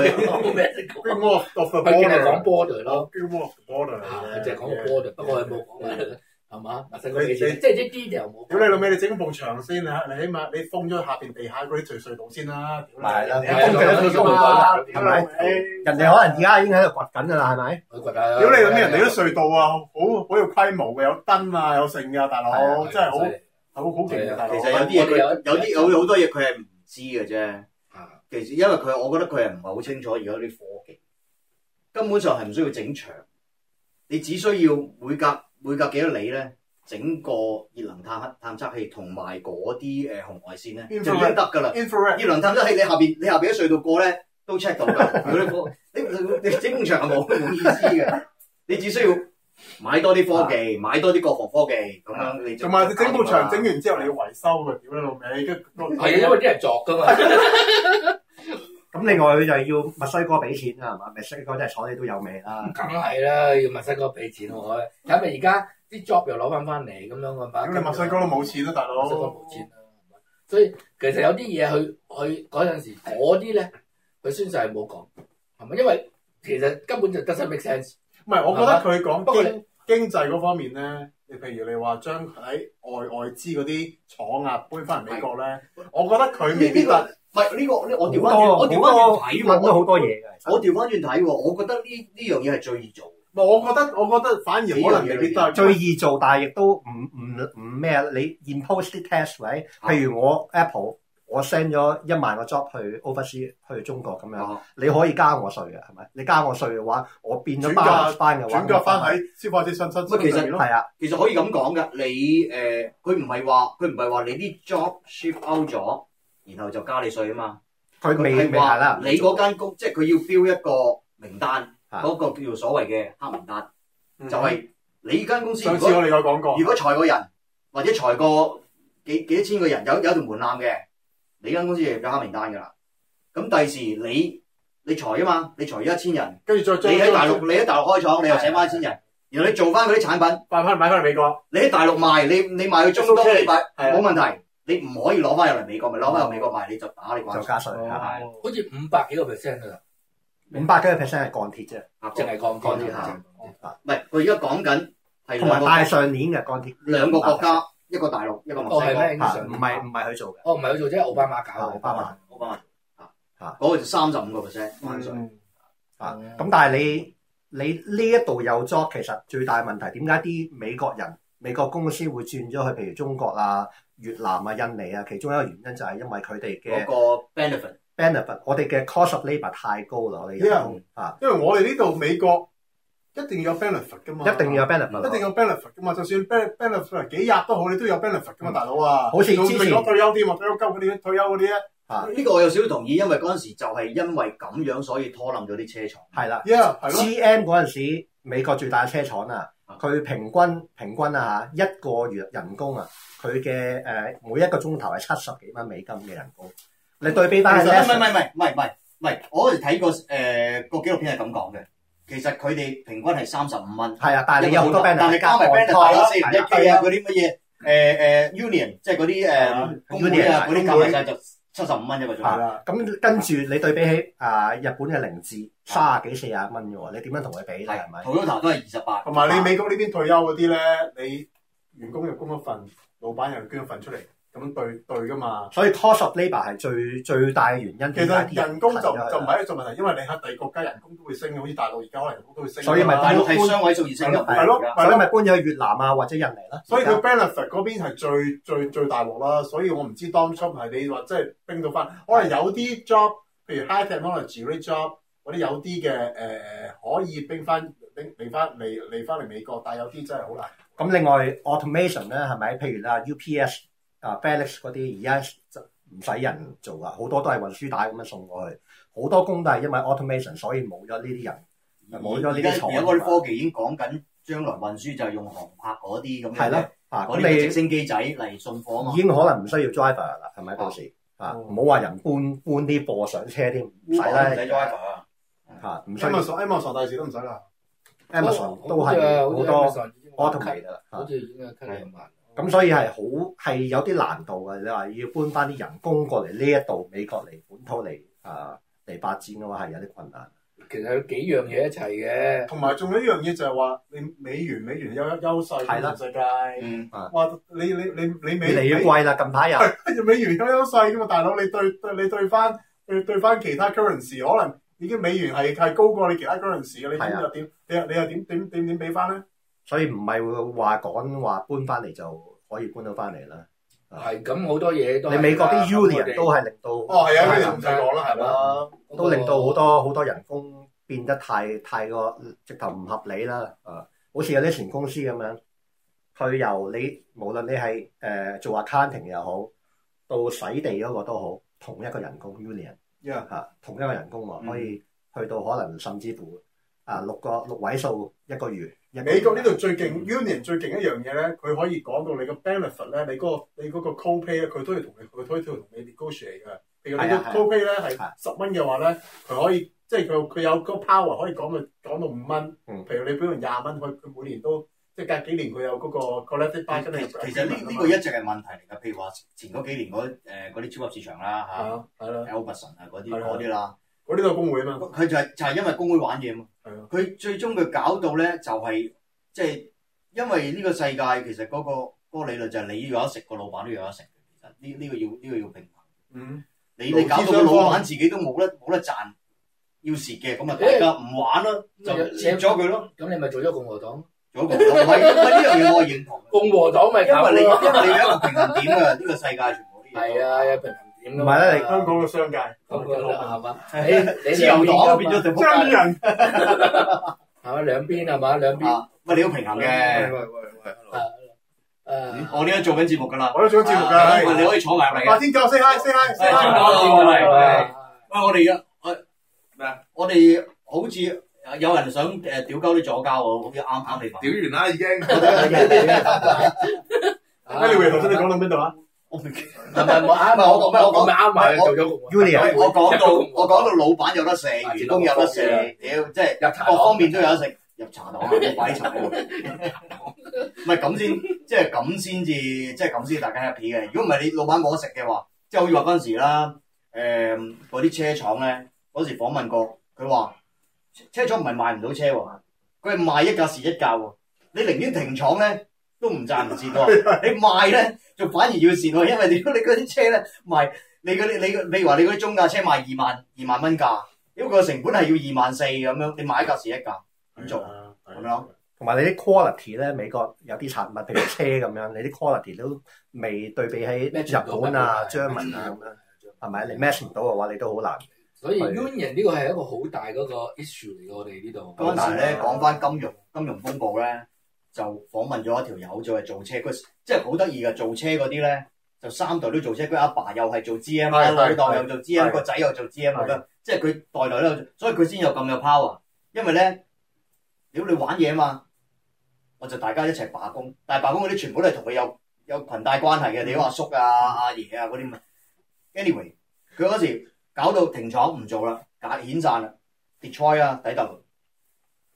Great Wall of the 佢淨係 Border， 講 border 咯， Great Wall of the Border， 佢淨係講個 border，不過佢冇講係嘛？墨西哥幾錢？即係啲 detail 冇。 屌你老味，你整埲牆先啊！你起碼你封咗下邊地下嗰啲隧道先啦。屌你， 係啦， 封咗啲隧道， 係咪？人哋可能而家已經喺度掘緊㗎啦，係咪？ 屌你老味，人哋啲隧道啊，好有規模嘅，有燈啊，有剩㗎，大佬真係好勁嘅，大佬。 其實有啲嘢有好多嘢佢係唔知嘅啫。其實因為我覺得佢係唔係好清楚而家啲科技，根本上係唔需要整牆，你只需要每隔幾多里咧，整個熱能探測器同埋嗰啲紅外線咧就已經得㗎啦。熱能探測器你下邊啲隧道過咧都 check 到㗎。你整埲牆係冇意思嘅，你只需要買多啲科技，買多啲國防科技咁樣你就。 同埋你整埲牆整完之後你要維修嘅，屌你老味， 係啊，因為啲人作㗎嘛。 咁另外佢就係要墨西哥俾錢啦，係嘛？墨西哥真係睬你都有味啦。 梗係啦，要墨西哥俾錢喎。睇咪而家啲 job 又攞翻嚟咁樣嘅嘛。 咁你墨西哥都冇錢啦，大佬。 墨西哥冇錢啦，所以其實有啲嘢佢嗰陣時嗰啲咧，佢宣誓係冇講，係咪？因為其實根本就 doesn't make sense。 唔係，我覺得佢講經濟嗰方面咧，你譬如你話將喺外資嗰啲廠啊搬翻嚟美國咧，我覺得佢未必得。 唔係呢個我調翻轉睇喎，都好多嘢嘅。 我調翻轉睇喎，我覺得呢樣嘢係最易做。 唔係，我覺得反而可能未必得。 最易做，但係亦都唔咩啊？你 impose 啲 tax 位，譬如我 Apple， 我 send 咗1萬個 job 去 overseas 去中國咁樣，你可以加我稅嘅，係咪？你加我稅嘅話，我變咗balance翻嘅話， 轉嫁翻喺消費者身上面咯。 係啊， 其實可以咁講㗎，你佢唔係話你啲 job shift out 咗。然後就加你稅啊嘛， 佢未係啦。 你嗰間公即係佢要標一個名單，嗰個叫做所謂嘅黑名單，就係你間公司。 上次我哋有講過， 如果裁個人或者裁個幾多千個人，有條門檻嘅，你間公司就有黑名單㗎啦。咁第時你裁啊嘛，你裁咗1000人， 跟住再你喺大陸開廠，你又請翻1000人，然後你做翻嗰啲產品，買翻嚟美國，你喺大陸賣，你賣去中東，你賣冇問題。你唔可以攞翻入嚟美國，咪攞翻入美國賣，你就打你關稅， 就加稅。 好似500幾個 percent 㗎啦 ，500幾個 percent 係鋼鐵啫， 淨係鋼鐵嚇。 唔係，佢而家講緊係同埋大上年嘅鋼鐵兩個國家，一個大陸，一個墨西哥。 唔係佢做嘅。 唔係佢做啫，奧巴馬搞。 奧巴馬嗰個就35%關稅。 咁但係你呢一度有 job， 其實最大問題點解啲美國公司會轉咗去譬如中國啊、越南啊、印尼啊？其中一個原因就係因為佢哋嘅嗰個 benefit， 我哋嘅 cost of labour 太高啦，我哋因為我哋呢度美國一定要有 benefit 噶嘛， 一定要有 benefit 噶嘛，就算 benefit 幾日都好，你都有 benefit 噶嘛，大佬啊！ 好似之前退休啲嘛，退休金嗰啲退休嗰啲啊。 呢個我有少少同意，因為嗰陣時就係因為咁樣，所以拖冧咗啲車廠。 係啦 ，GM 嗰陣時美國最大嘅車廠啊，佢平均啊嚇，1個月人工啊，佢嘅每一個鐘頭係70幾蚊美金嘅人工。你對比翻， 唔係，我嗰時睇過個紀錄片係咁講嘅。 其實佢哋平均係35蚊。 係啊，但係你有好多 banner， 但係加埋 banner 大咗4.1K啊，嗰啲乜嘢union， 即係嗰啲工會啊，嗰啲加埋晒就75蚊一個鐘。 係啦，咁跟住你對比起日本嘅零至30幾40蚊嘅喎，你點樣同佢比咧？係咪 ？Toyota 都係28。 同埋你美國呢邊退休嗰啲咧，你員工又供一份，老闆又捐一份出嚟。咁對噶嘛， 所以 cost of labour 係最大嘅原因。 其實人工就唔係一個問題，因為你喺第二國家人工都會升，好似大陸而家可能人工都會升。 所以咪大陸係雙位數以升嘅， 係咯， 所以咪搬咗去越南啊或者印尼啦。 所以佢 benefit 嗰邊係最大鑊啦。所以我唔知當初係你話即係冰到翻，可能有啲 job， 譬如 high technology 嗰啲 job， 嗰啲有啲嘅可以冰翻嚟翻嚟美國，但係有啲真係好難。 咁另外 automation 咧係咪？譬如啦 UPS。FedEx 嗰啲而家唔使人做啊，好多都係運輸帶咁樣送過去，好多工都係因為 automation， 所以冇咗呢啲人，冇咗呢啲廠。 而家嗰啲科技已經講緊，將來運輸就係用航拍嗰啲咁嘅， 係咯， 嗰啲直升機仔嚟送貨啊嘛。 已經可能唔需要 driver 啦，係咪到時唔好話人搬啲貨上車添，唔使啦， 唔使 driver 唔需。 Amazon 第時都唔使啦 ，Amazon 都係好多 automate 啦， 好似已經係2萬。 咁所以係有啲難度嘅，你話要搬翻啲人工過嚟呢一度美國嚟本土嚟發展嘅話係有啲困難。 其實有幾樣嘢一齊嘅， 同埋仲有一樣嘢就係話你美元有優勢喺全世界。哇！你美越嚟越貴啦，近排又美元有優勢㗎嘛，大佬你對翻其他 currency， 可能已經美元係高過你其他 currency 嘅，你又點俾翻咧？ 所以唔係話講話搬翻嚟就可以搬到翻嚟啦。 係咁好多嘢都你美國啲 union 都係令到係啊，你唔使講啦，係啦， 都令到好多人工變得太過直頭唔合理啦。好似有啲前公司咁樣，佢由你無論你係做 accounting 又好，到洗地嗰個都好，同一個人工 union 同一個人工喎，可以去到可能甚至乎6位數一個月。 美國呢度最勁 union 最勁一樣嘢咧，佢可以講到你個 benefit 咧，你嗰個 co-pay 咧，佢都要同你 negotiate 嘅。譬如你個 co-pay 咧係10蚊嘅話咧，佢可以即係佢有個 power 可以講到5蚊。譬如你俾佢20蚊，佢每年都即係隔幾年佢有嗰個 collective buy。 其實呢個一直係問題嚟㗎。譬如話前嗰幾年嗰啲超級市場啦嚇，Albertson 啊嗰啲啦。 嗰啲都係工會啊嘛， 佢就係因為工會玩嘢嘛，佢最終佢搞到咧就係即係因為呢個世界其實嗰個理論就係你要有得食，個老闆都要有得食。其實呢個要平衡。你搞到個老闆自己都冇得賺，要蝕嘅，咁啊大家唔玩咯，就蝕咗佢咯。 咁你咪做咗共和黨？ 做咗共和黨，唔係呢樣嘢我認同。 共和黨咪因為你有一個平衡點㗎，呢個世界全部啲嘢。 係啊，有平衡。 唔係啦，你香港嘅商界， 係嘛？ 你自由黨變咗做商人， 係嘛？兩邊係嘛？兩邊， 喂，你要平衡嘅。我呢家做緊節目㗎啦， 我都做緊節目㗎， 你可以坐埋入嚟嘅。 白天教 say hi。 我哋好似有人想屌鳩啲左膠喎，好似啱你話。 屌完啦已經。 Anyway，頭先你講到邊度啊？ 我唔記唔係我講咪啱埋做咗 union。 我講到老闆有得食，員工有得食，屌即係各方面都有得食。入茶檔冇擺茶喎，唔係咁先，即係咁先至，即係咁先大家 happy 嘅。如果唔係你老闆冇得食嘅話，即係好似話嗰陣時啦，嗰啲車廠咧嗰時訪問過，佢話車廠唔係賣唔到車喎，佢係賣一架蝕一架喎。你寧願停廠咧都唔賺唔蝕喎，你賣咧就反而要蝕喎，因為如果你嗰啲車咧賣，你譬如話你嗰啲中價車賣2萬蚊價，因為個成本係要24000咁樣，你賣一架蝕一架。咁做咁樣， 同埋你啲 quality 咧，美國有啲產品，譬如車咁樣，你啲 quality 都未對比起日本啊、German 啊咁樣，係咪？你 match 唔到嘅話，你都好難。 所以 union 呢個係一個好大嗰個 issue 嚟嘅，我哋呢度。 嗰陣時咧講翻金融風暴咧，就訪問咗一條友，就係做車，佢即係好得意嘅，做車嗰啲咧就3代都做車，佢阿爸又係做 GM， 老豆又做 GM， 個仔又做 GM 咁樣，即係佢代代都，所以佢先有咁有 power， 因為咧。如果你玩嘢啊嘛，我就大家一齊罷工，但係罷工嗰啲全部都係同佢有裙帶關係嘅，你阿叔啊、阿爺啊嗰啲咁。Anyway， 佢嗰時搞到停廠唔做啦，遣散啦 ，Detroit 啊、底特律，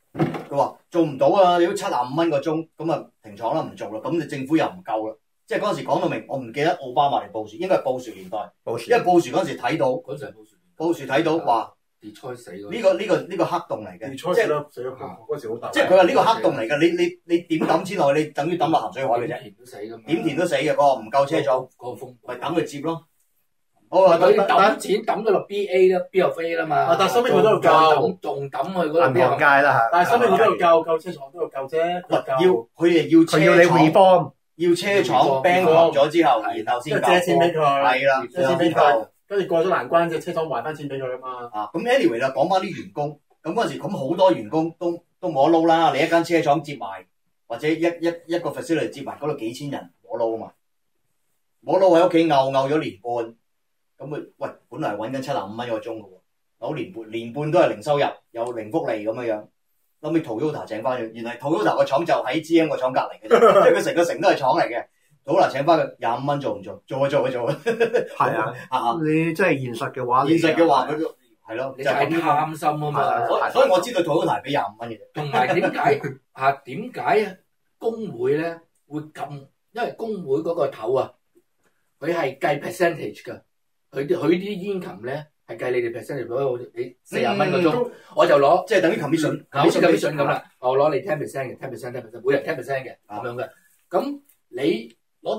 佢話做唔到啊，你都75蚊個鐘，咁啊停廠啦，唔做啦。咁你政府又唔夠啦，即係嗰陣時講到明，我唔記得奧巴馬定布殊，應該係布殊年代。因為布殊嗰陣時睇到， 嗰陣係布殊睇到話。 跌災死呢個黑洞嚟嘅， 跌災死咗嗰時好大。 即係佢話呢個黑洞嚟嘅，你點抌錢落去，你等於抌落鹹水海嘅啫。點填都死㗎嘛。點填都死嘅，唔夠車廠， 嗰個風咪等佢接咯。 佢抌錢抌咗落 BA 啦，BFA 啦嘛。 但係收尾佢都有救， 仲抌去嗰度銀行界啦嚇。 但係收尾佢都有救車廠都有救啫。 佢要你 reform， 要車廠 bank 咗之後，然後先借錢俾佢。 係啦， 借錢俾佢。跟住過咗難關，隻車廠還翻錢俾佢啊嘛。 咁 anyway 啦，講翻啲員工，咁嗰陣時咁好多員工都冇得撈啦。你一間車廠接埋，或者一個 facility 接埋，嗰度幾千人冇撈啊嘛，冇撈喺屋企漚咗年半，咁佢喂本來係揾緊75蚊一個鐘嘅喎，年半都係零收入，有零福利咁樣，後尾 Toyota 請翻佢，原來 Toyota 個廠就喺 GM 個廠隔離嘅，即係佢成個城都係廠嚟嘅。Toyota 請翻佢25蚊做唔做？做啊！係啊，你真係現實嘅話， 佢係咯， 你太貪心啊嘛。 所以我知道 Toyota 係俾25蚊嘅啫。 同埋點解工會咧會咁？因為工會嗰個頭啊，佢係計 percentage 㗎。佢啲 income 咧係計你哋 percentage，你40蚊個鐘，我就攞即係等於 commission 咁啦。我攞你10% 嘅，10%，每人10% 嘅咁樣嘅。咁你攞到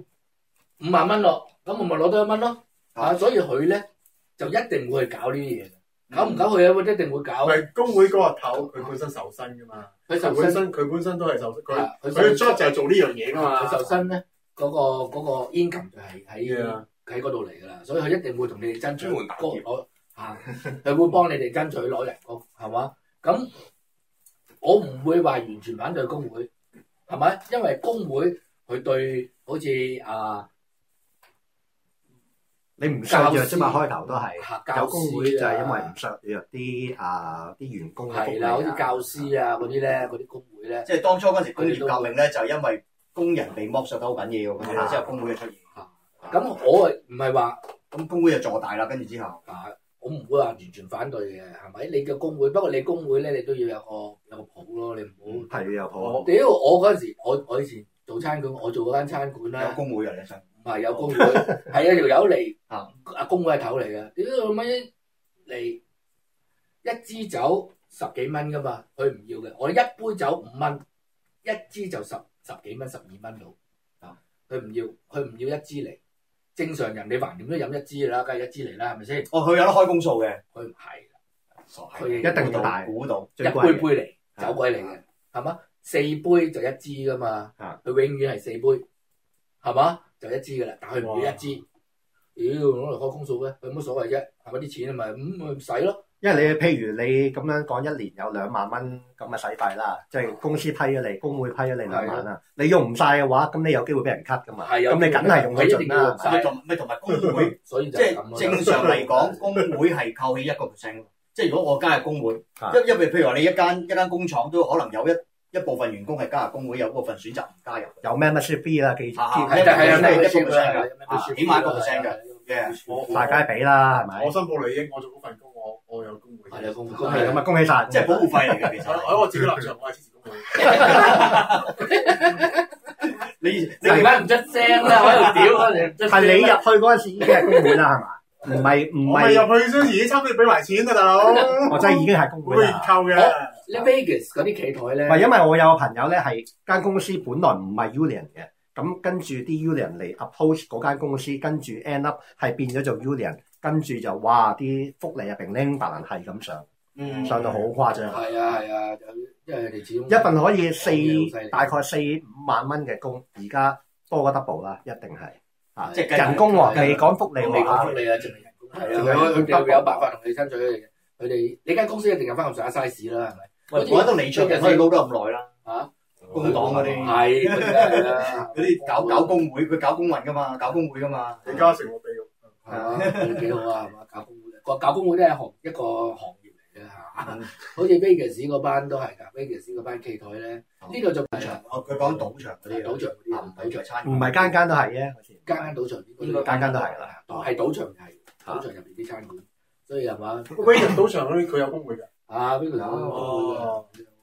5萬蚊咯，咁我咪攞到1蚊咯。所以佢咧就一定會去搞呢啲嘢嘅。搞唔搞佢啊？一定會搞。 係工會嗰個頭，佢本身受薪噶嘛。佢本身都係受薪。佢 job 就係做呢樣嘢噶嘛。 佢受薪咧，嗰個 income 就係喺嗰度嚟噶啦。所以佢一定會同你哋爭取佢會幫你哋爭取攞人工，係嘛？咁我唔會話完全反對工會，係咪？因為工會佢對好似你唔削弱啫嘛，開頭都係有工會就係因為唔削弱啲員工嘅福利。 係啦，好似教師啊嗰啲咧，嗰啲工會咧， 即係當初嗰時工業革命咧，就因為工人被剝削得好緊要，咁之後工會嘅出現。 咁我唔係話咁工會就坐大啦，跟住之後我唔會話完全反對嘅，係咪？你嘅工會，不過你工會咧，你都要有個譜咯，你唔好係有譜。 屌我嗰陣時，我以前做餐館，我做嗰間餐館咧， 有工會啊，你想？ 唔係有工會，係有條友嚟工會係頭嚟嘅。屌老味嚟一支酒10幾蚊噶嘛，佢唔要嘅。我一杯酒5蚊，一支就十幾蚊、12蚊到。佢唔要一支嚟。正常人你橫掂都飲一支啦，梗係一支嚟啦，係咪先？ 佢有得開公數嘅， 佢唔係， 佢一定要大估到， 一杯嚟，酒鬼嚟嘅，係嘛？4杯就一支噶嘛，佢永遠係4杯，係嘛？就一支噶啦，但係佢唔要一支，屌攞嚟開公數嘅，有乜所謂啫？係咪啲錢咪唔使咯？ 因為你譬如你咁樣講，一年有2萬蚊咁嘅使費啦，即係公司批咗你，工會批咗你2萬啦，你用唔晒嘅話，咁你有機會俾人 cut 噶嘛？咁你梗係用佢盡啦。 同埋工會， 所以即係正常嚟講，工會係扣起1%。即係如果我加入工會，因為譬如話你一間工廠都可能有一部分員工係加入工會，有部分選擇唔加入。 有 membership fee 啦，記住。 係1%嘅，起碼1%嘅。 大家俾啦，係咪？ 我申報利益，我做嗰份工，我有工會。 係有工會。 係咁啊，恭喜晒！ 即係保護費嚟嘅，其實。 喺我自己立場，我係支持工會。 你而家唔出聲啦，喺度屌我哋。 係你入去嗰陣時已經係工會啦，係嘛？唔係入去先，而家差唔多要俾埋錢啊，大佬。 我真係已經係工會啦。 扣嘅。 你 Vegas 嗰啲企台咧？ 唔係，因為我有個朋友咧係間公司本來唔係 union 嘅，咁跟住啲 union 嚟 approach 嗰間公司，跟住 end up 係變咗做 union，跟住就哇啲福利啊平拎白蘭係咁上，上到好誇張。 係啊，因為你始終一份可以大概4-5萬蚊嘅工，而家多過 double 啦，一定係即係人工喎，未講福利， 未講福利啊，淨係人工。係啊，佢哋有辦法同你爭取佢哋你間公司一定有翻咁上下 size 啦，係咪？ 我覺得你出嘅可以撈得咁耐啦，工黨嗰啲係嗰啲搞工會，佢搞工運噶嘛，搞工會噶嘛。 李嘉誠我俾喎， 係啊，幾好啊，係嘛？搞工會都係一個行業嚟嘅嚇，好似 Vegas 嗰班都係㗎 ，Vegas 嗰班企台咧，呢度就賭場， 佢講賭場嗰啲， 賭場嗰啲，賭場餐， 唔係間間都係嘅， 間賭場應該間間都係啦， 係賭場係賭場入邊啲餐館，所以係嘛？ Vegas 賭場嗰啲佢有工會㗎。 邊度有？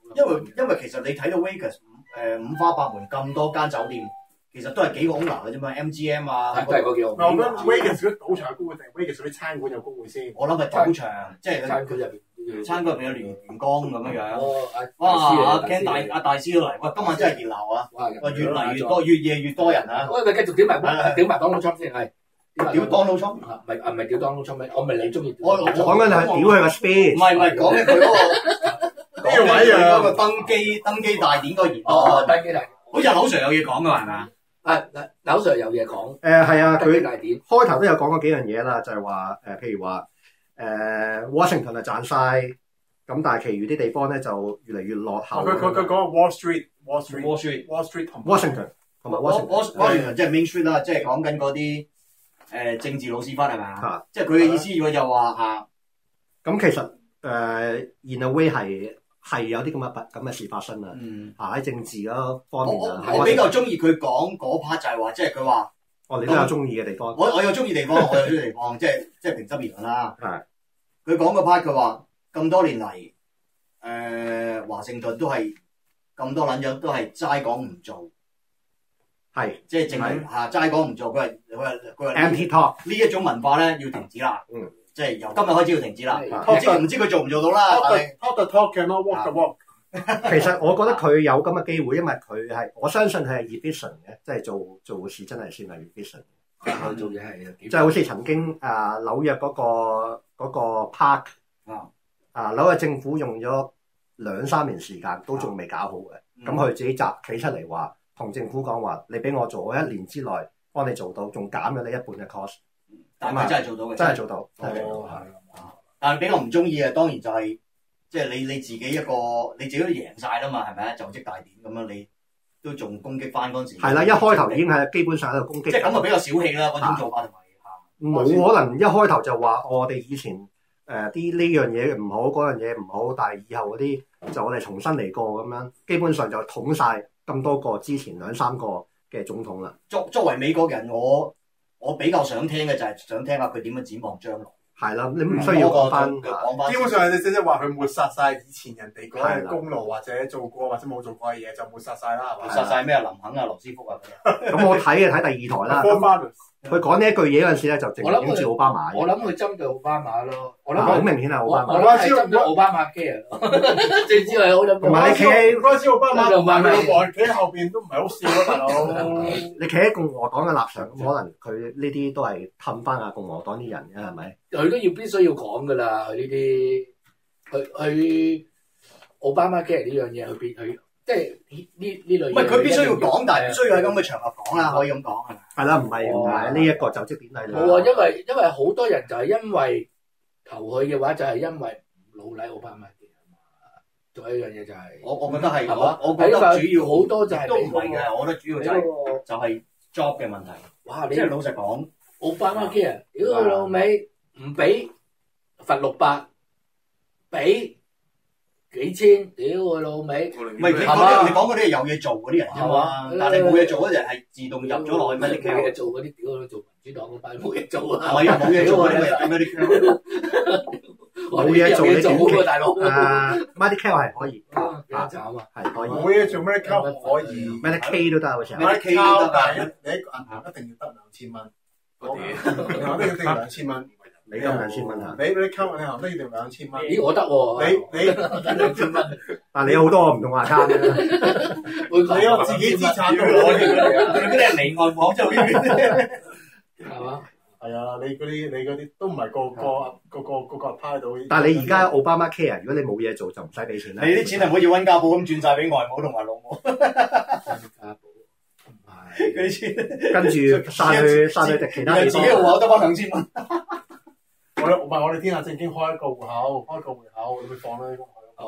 因為其實你睇到 Vegas 五花八門咁多間酒店，其實都係幾個 owner 嘅啫嘛 ，MGM 啊， 都係嗰幾個。 我覺得 Vegas 嗰啲賭場有工會定 Vegas 嗰啲餐館有工會先？ 我諗係賭場，即係餐館入邊， 餐館入邊有員工咁樣樣。哇！阿 Ken 大師都嚟，哇！今晚真係熱鬧啊！哇！越嚟越多，越夜越多人啊！ 喂，繼續點埋 Donald Trump 先係。 屌 Donald Trump， 唔係屌 Donald Trump 咩？我唔係你中意。 我講緊係屌佢個 speech。 唔係講緊佢嗰個呢個位啊，嗰個登基大典嗰個言論。 登基大典。 好似劉 Sir 有嘢講㗎嘛，係咪啊？ 劉 Sir 有嘢講。 係啊，佢大典開頭都有講過幾樣嘢啦，就係話譬如話Washington 係賺晒，咁但係其餘啲地方咧就越嚟越落後。 佢講 Wall Street 同 Washington 同埋 Washington 即係 Main Street 啦，即係講緊嗰啲政治老屎忽係咪啊？即係佢嘅意思，佢就話啊， 咁其實in a way 係有啲咁嘅事發生啊。喺政治嗰方面啊， 我比較中意佢講嗰 part 就係話，即係佢話， 你都有中意嘅地方。 我有中意地方，我有中意地方，即係平心而論啦。佢講個 part，佢話咁多年嚟，華盛頓都係咁多撚樣都係齋講唔做。係，即係淨係齋講唔做，佢話 empty talk 呢一種文化咧要停止啦。即係由今日開始要停止啦。唔知佢做唔做到啦。 Talk the talk and not walk the walk。 其實我覺得佢有咁嘅機會，因為佢係我相信佢係 efficient 嘅，即係做事真係算係 efficient。 做嘢係即係好似曾經紐約嗰個 park 紐約政府用咗2-3年時間都仲未搞好嘅，咁佢自己企出嚟話。同政府講話，你俾我做，我1年之內幫你做到，仲減咗你1半嘅 cost。 但係真係做到嘅， 真係做到。 但係比較唔中意嘅，當然就係即係你自己一個，你自己都贏晒啦嘛，係咪啊？就職大典咁樣，你都仲攻擊翻嗰陣時。係啦，一開頭已經係基本上喺度攻擊。即係咁啊，比較小氣啦，嗰種做法同埋冇可能一開頭就話我哋以前啲呢樣嘢唔好，嗰樣嘢唔好，但係以後嗰啲就我哋重新嚟過咁樣，基本上就統晒。咁多個之前2-3個嘅總統啦。 作為美國人，我比較想聽嘅就係想聽下佢點樣展望將來。 係啦，你唔需要講翻。 基本上你即係話佢抹殺晒以前人哋嗰啲功勞或者做過或者冇做過嘅嘢，就抹殺晒啦，係嘛？ 抹殺晒咩啊？林肯啊，羅斯福啊嗰啲。 咁我睇第2台啦。佢講呢一句嘢嗰陣時咧，就直接影住奧巴馬。 我諗佢針對奧巴馬咯。我諗好明顯係奧巴馬。 我諗係針對奧巴馬 care。最主要係好針對。 唔係你企嗰陣時，奧巴馬同埋佢老婆企喺後邊都唔係好笑咯，大佬。 你企喺共和黨嘅立場，咁可能佢呢啲都係氹翻下共和黨啲人嘅，係咪？ 佢都必須要講噶啦，佢呢啲，佢奧巴馬 care 呢樣嘢，佢即係呢類。唔係佢必須要講，但係唔需要喺咁嘅場合講啦，可以咁講係咪？ 係啦，唔係呢一個就職典禮啦。 冇啊，因為好多人就係因為投佢嘅話，就係因為唔老禮奧巴馬嘅嘛。仲有一樣嘢就係， 我覺得係，我覺得主要好多就係都唔係嘅，我覺得主要就係 job 嘅問題。哇！即係老實講， 奧巴馬 care，屌佢老味，唔俾罰600，俾幾千，屌佢老味。 唔係你講嗰啲係有嘢做嗰啲人啫嘛，但係你冇嘢做嗰陣係自動入咗落去咩？ 冇嘢做嗰啲屌佢做民主黨嗰班冇嘢做啊！ 係啊，冇嘢做嗰啲咪咩啲？ 冇嘢做你做大佬。 Medicare 係可以， 慘啊， 係可以。 冇嘢做 Medicare 可以 ，Medicare 都得好似。 Medicare 但係你一個銀行一定要得2000蚊。我哋要定2000蚊。 你咁2000蚊啊？ 你 Medicare 銀行都要定2000蚊。 咦，我得喎。 你 2000蚊。 但你有好多唔同 account 嘅。 你有自己資產都攞嘅， 嗰啲係離岸廣州呢邊。 係嘛？ 係啊，你嗰啲都唔係個派到。 但係你而家奧巴馬 care，如果你冇嘢做就唔使俾錢啦。 你啲錢係唔可以溫家寶咁轉晒俾外母同埋老母。 溫家寶唔係嗰啲錢， 跟住散去其他地方。 自己戶口得翻2000蚊。 我哋天下正經開一個戶口，咁咪放啦呢個。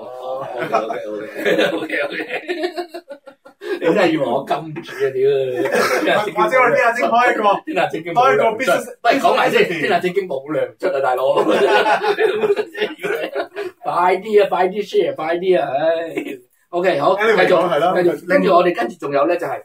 OK。你真係以為我金主啊屌！ 或者我哋天下正開一個， 天下正經開一個 business。 喂，講埋先，天下正經冇糧出啊，大佬！快啲啊，快啲 share，快啲啊！唉 ，OK， 好，繼續，跟住我哋跟住仲有咧就係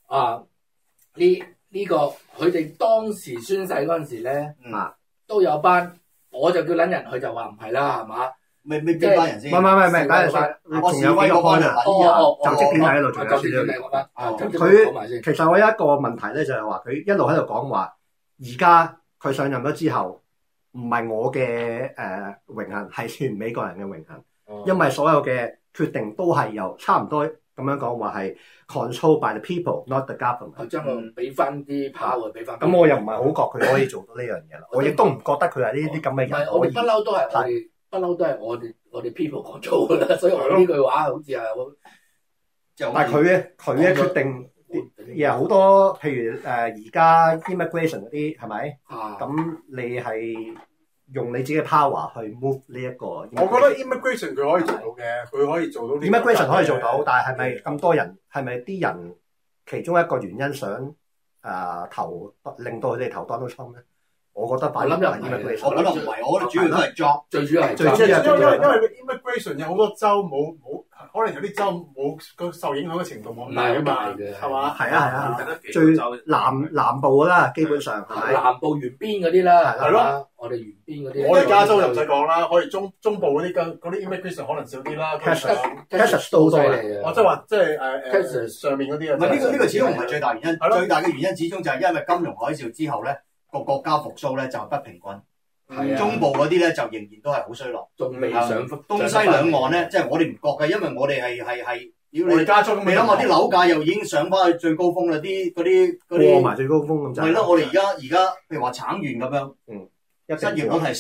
呢個佢哋當時宣誓嗰陣時咧，都有班我就叫撚人，佢就話唔係啦，係嘛？ 咩邊班人先？ 唔係，等陣先，仲有幾個 point 啊？就職典禮喺度仲有少少。佢其實我有一個問題咧，就係話佢一路喺度講話，而家佢上任咗之後，唔係我嘅榮幸，係全美國人嘅榮幸，因為所有嘅決定都係由差唔多咁樣講話係 control by the people，not the government。 將佢俾翻啲 power 俾翻。 咁我又唔係好覺佢可以做到呢樣嘢啦。我亦都唔覺得佢係呢啲咁嘅人。 我哋不嬲都係我哋 people 講做㗎啦，所以我呢句話好似係我。 但係佢嘅決定有好多，譬如而家 immigration 嗰啲係咪？咁你係用你自己嘅 power 去 move 呢一個。 我覺得 immigration 佢可以做到嘅，佢可以做到。 immigration 可以做到，但係咪咁多人？係咪啲人其中一個原因想令到佢哋投 Donald Trump 咧？我覺得反而唔係 immigration， 我覺得唔係，我覺得主要都係 job， 最主要係 job，因為 immigration 有好多州冇，可能有啲州冇個受影響嘅程度冇咁大啊嘛，係嘛？ 係啊，最南部啦，基本上係南部沿邊嗰啲啦， 係咯， 我哋沿邊嗰啲， 我哋加州就唔使講啦，我哋中部嗰啲 immigration 可能少啲啦 Texas 都多嘅， 我即係話即係上面嗰啲啊， 唔係呢個始終唔係最大原因，最大嘅原因始終就係因為金融海嘯之後咧。個國家復甦咧就不平均，中部嗰啲咧就仍然都係好衰落， 仲未上東西兩岸咧，即係我哋唔覺嘅，因為我哋係我哋加租， 你諗下啲樓價又已經上翻去最高峰啦，啲過埋最高峰咁就係咯。我哋而家譬如話橙園咁樣，失業率係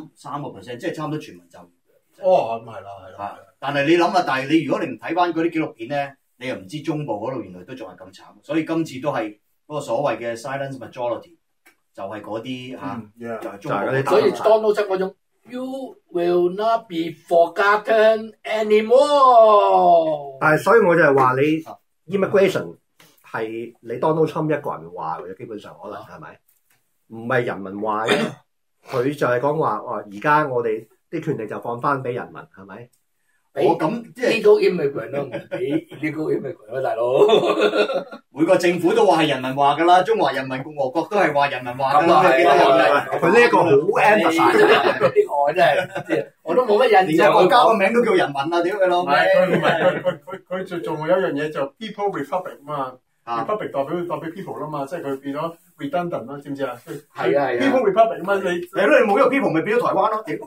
3%，即係差唔多全民就業。 哦，咁係啦。 但係你諗下，但係你如果你唔睇翻嗰啲紀錄片咧，你又唔知中部嗰度原來都仲係咁慘，所以今次都係嗰個所謂嘅 silent majority。就係嗰啲就係中國， 所以 Donald Trump 嗰種 You will not be forgotten anymore。 但係所以我就係話你 immigration 係你 Donald Trump 一個人話嘅，基本上可能係咪？唔係人民話嘅，佢就係講話而家我哋啲權力就放翻俾人民，係咪？ 咁即係 legal immigrant 咯，唔俾 illegal immigrant 咯，大佬。 每個政府都話係人民話㗎啦，中華人民共和國都係話人民話㗎啦。 佢呢一個好 emphasize 呢個真係，我都冇乜印象。 連國家個名都叫人民啊！屌佢老味。 佢仲有一樣嘢就 People Republic 嘛 ，Republic 代表 people 啦嘛，即係佢變咗 redundant 啦，知唔知啊？ 係啊 People Republic 嘛，你冇用 people 咪變咗台灣咯，屌！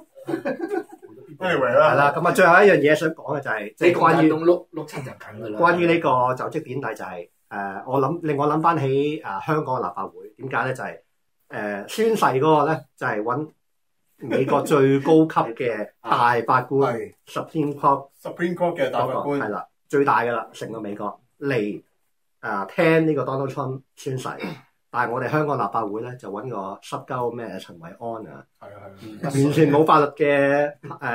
anyway 啦， 係啦，咁啊，最後一樣嘢想講嘅就係，即係關於碌七就緊㗎啦。 關於呢個就職典禮就係令我諗翻起香港嘅立法會點解咧？就係宣誓嗰個咧，就係揾美國最高級嘅大法官Supreme Court 嘅大法官係啦，最大㗎啦，成個美國嚟聽呢個 Donald Trump 宣誓。但係我哋香港立法會咧就揾個濕鳩咩陳偉安啊，完全冇法律嘅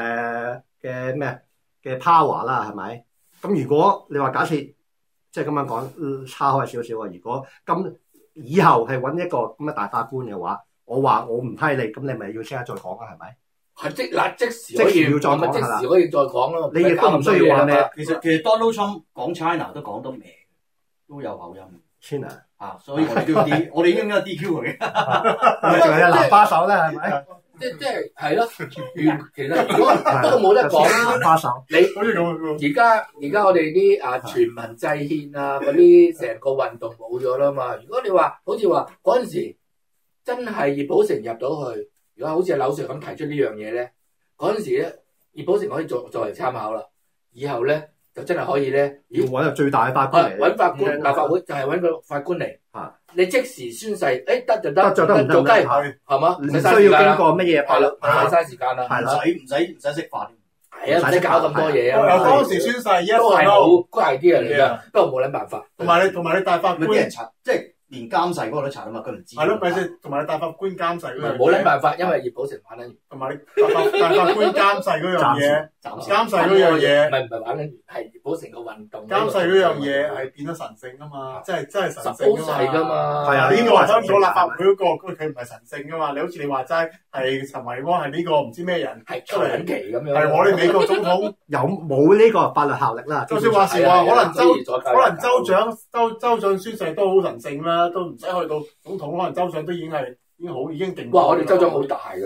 嘅 power 啦，係咪？咁如果你話假設即係咁樣講，差開少少啊。如果咁以後係揾一個咁嘅大法官嘅話，我話我唔批你，咁你咪要即刻再講啊，係咪？ 係即時可以要再講， 即時可以再講咯。 你亦都唔需要話咩？ 其實 Donald Trump 講 China 都講得明，都有口音。 China 所以我哋都要我哋應該 DQ 佢嘅。 仲有南巴手咧，係咪？ 即係咯，其實如果都冇得講啦。 巴手， 你而家我哋啲全民制憲啊嗰啲成個運動冇咗啦嘛。如果你話好似話嗰陣時真係葉寶成入到去，如果好似阿柳 Sir 咁提出呢樣嘢咧，嗰陣時咧葉寶成可以作為參考啦。以後咧。就真係可以咧， 要揾個最大嘅法官嚟， 揾法官，立法會就係揾個法官嚟。你即時宣誓，得就得， 得唔得做雞係嘛？ 唔需要經過乜嘢法律， 唔使嘥時間啦， 唔使識法， 係啊，唔使搞咁多嘢啊。 由當時宣誓都係好 good idea 嚟㗎，不過冇諗辦法。 同埋你大法官啲人查，即係連監誓嗰個都查啊嘛，佢唔知。 係咯，咪先，同埋你大法官監誓嗰樣嘢， 冇諗辦法，因為葉寶成玩緊。 同埋你大法官監誓嗰樣嘢，監誓嗰樣嘢， 唔係玩緊，係葉寶成個運動。 監誓嗰樣嘢係變咗神聖㗎嘛，真係神聖㗎嘛。 係啊， 呢個話香港立法會嗰個佢唔係神聖㗎嘛，你好似你話齋係陳維安係呢個唔知咩人係出嚟期咁樣， 係我哋美國總統有冇呢個法律效力啦？ 就算話時話，可能州長宣誓都好神聖啦，都唔使去到總統，可能州長都已經勁。 哇！我哋州長好大㗎，大佬。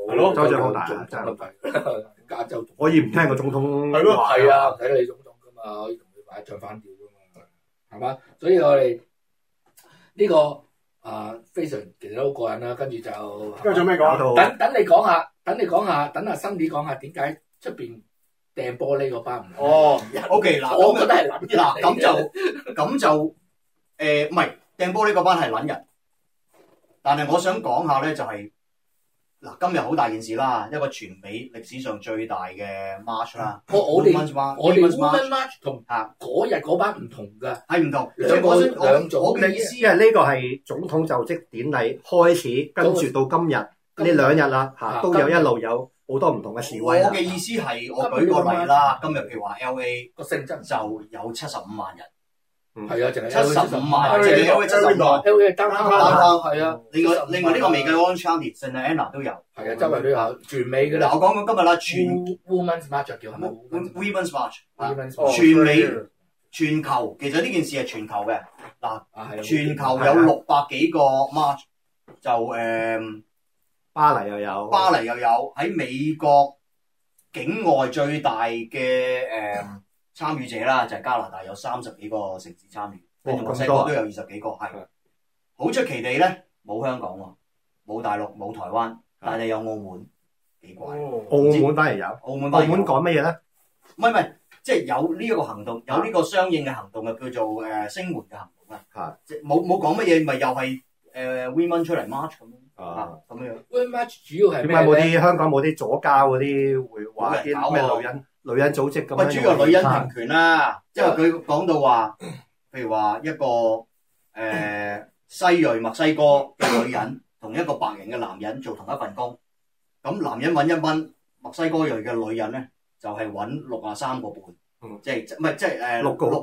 係咯， 州長好大真係加州可以唔聽個總統係咯， 係啊，唔使你總統噶嘛，可以同佢唱反調噶嘛，係嘛？所以我哋呢個非常其實都好過癮啦，跟住就跟住做咩講？ 等你講下，等阿新啲講下點解出邊掟玻璃嗰班唔哦，OK 嗱， 我覺得係撚嗱咁就唔係掟玻璃嗰班係撚人，但係我想講下咧就係嗱今日好大件事啦，一個全美歷史上最大嘅 march 啦。 我哋 Women's March 同嗰日嗰班唔同㗎， 係唔同兩種嘅意思，因為呢個係總統就職典禮開始，跟住到今日呢2日啦嚇，都有一路有好多唔同嘅示威。 我嘅意思係我舉個例啦，今日譬如話 LA 個性質就有75萬人。 係啊，淨係 75萬，淨係有75萬。 LA 單係啊， 另外呢個未計 Orange County、Santa Ana 都有。係啊，周圍都有，全美㗎啦。 嗱，我講緊今日啦，全 Women's March 叫係咪 ？Women's March，全美全球，其實呢件事係全球嘅。嗱，全球有600幾個 march， 就巴黎又有， 喺美國境外最大嘅參與者啦，就係加拿大有30幾個城市參與，跟住墨西哥都有20幾個，係好出奇地咧，冇香港喎，冇大陸，冇台灣，但係有澳門，幾怪。 澳門反而有，澳門講乜嘢咧？ 唔係，即係有呢一個行動，有呢個相應嘅行動嘅叫做聲援嘅行動啦。嚇，即係冇講乜嘢，咪又係Women 出嚟 march 咁樣。咁樣。Women march 主要係咩咧？點解冇啲香港冇啲左膠嗰啲會話啲咩女人組織咁樣？主要女人平權啦，即係佢講到話，譬如話一個西裔墨西哥嘅女人同一個白人嘅男人做同一份工，咁男人揾1蚊，墨西哥裔嘅女人咧就係揾63個半，即係唔係即係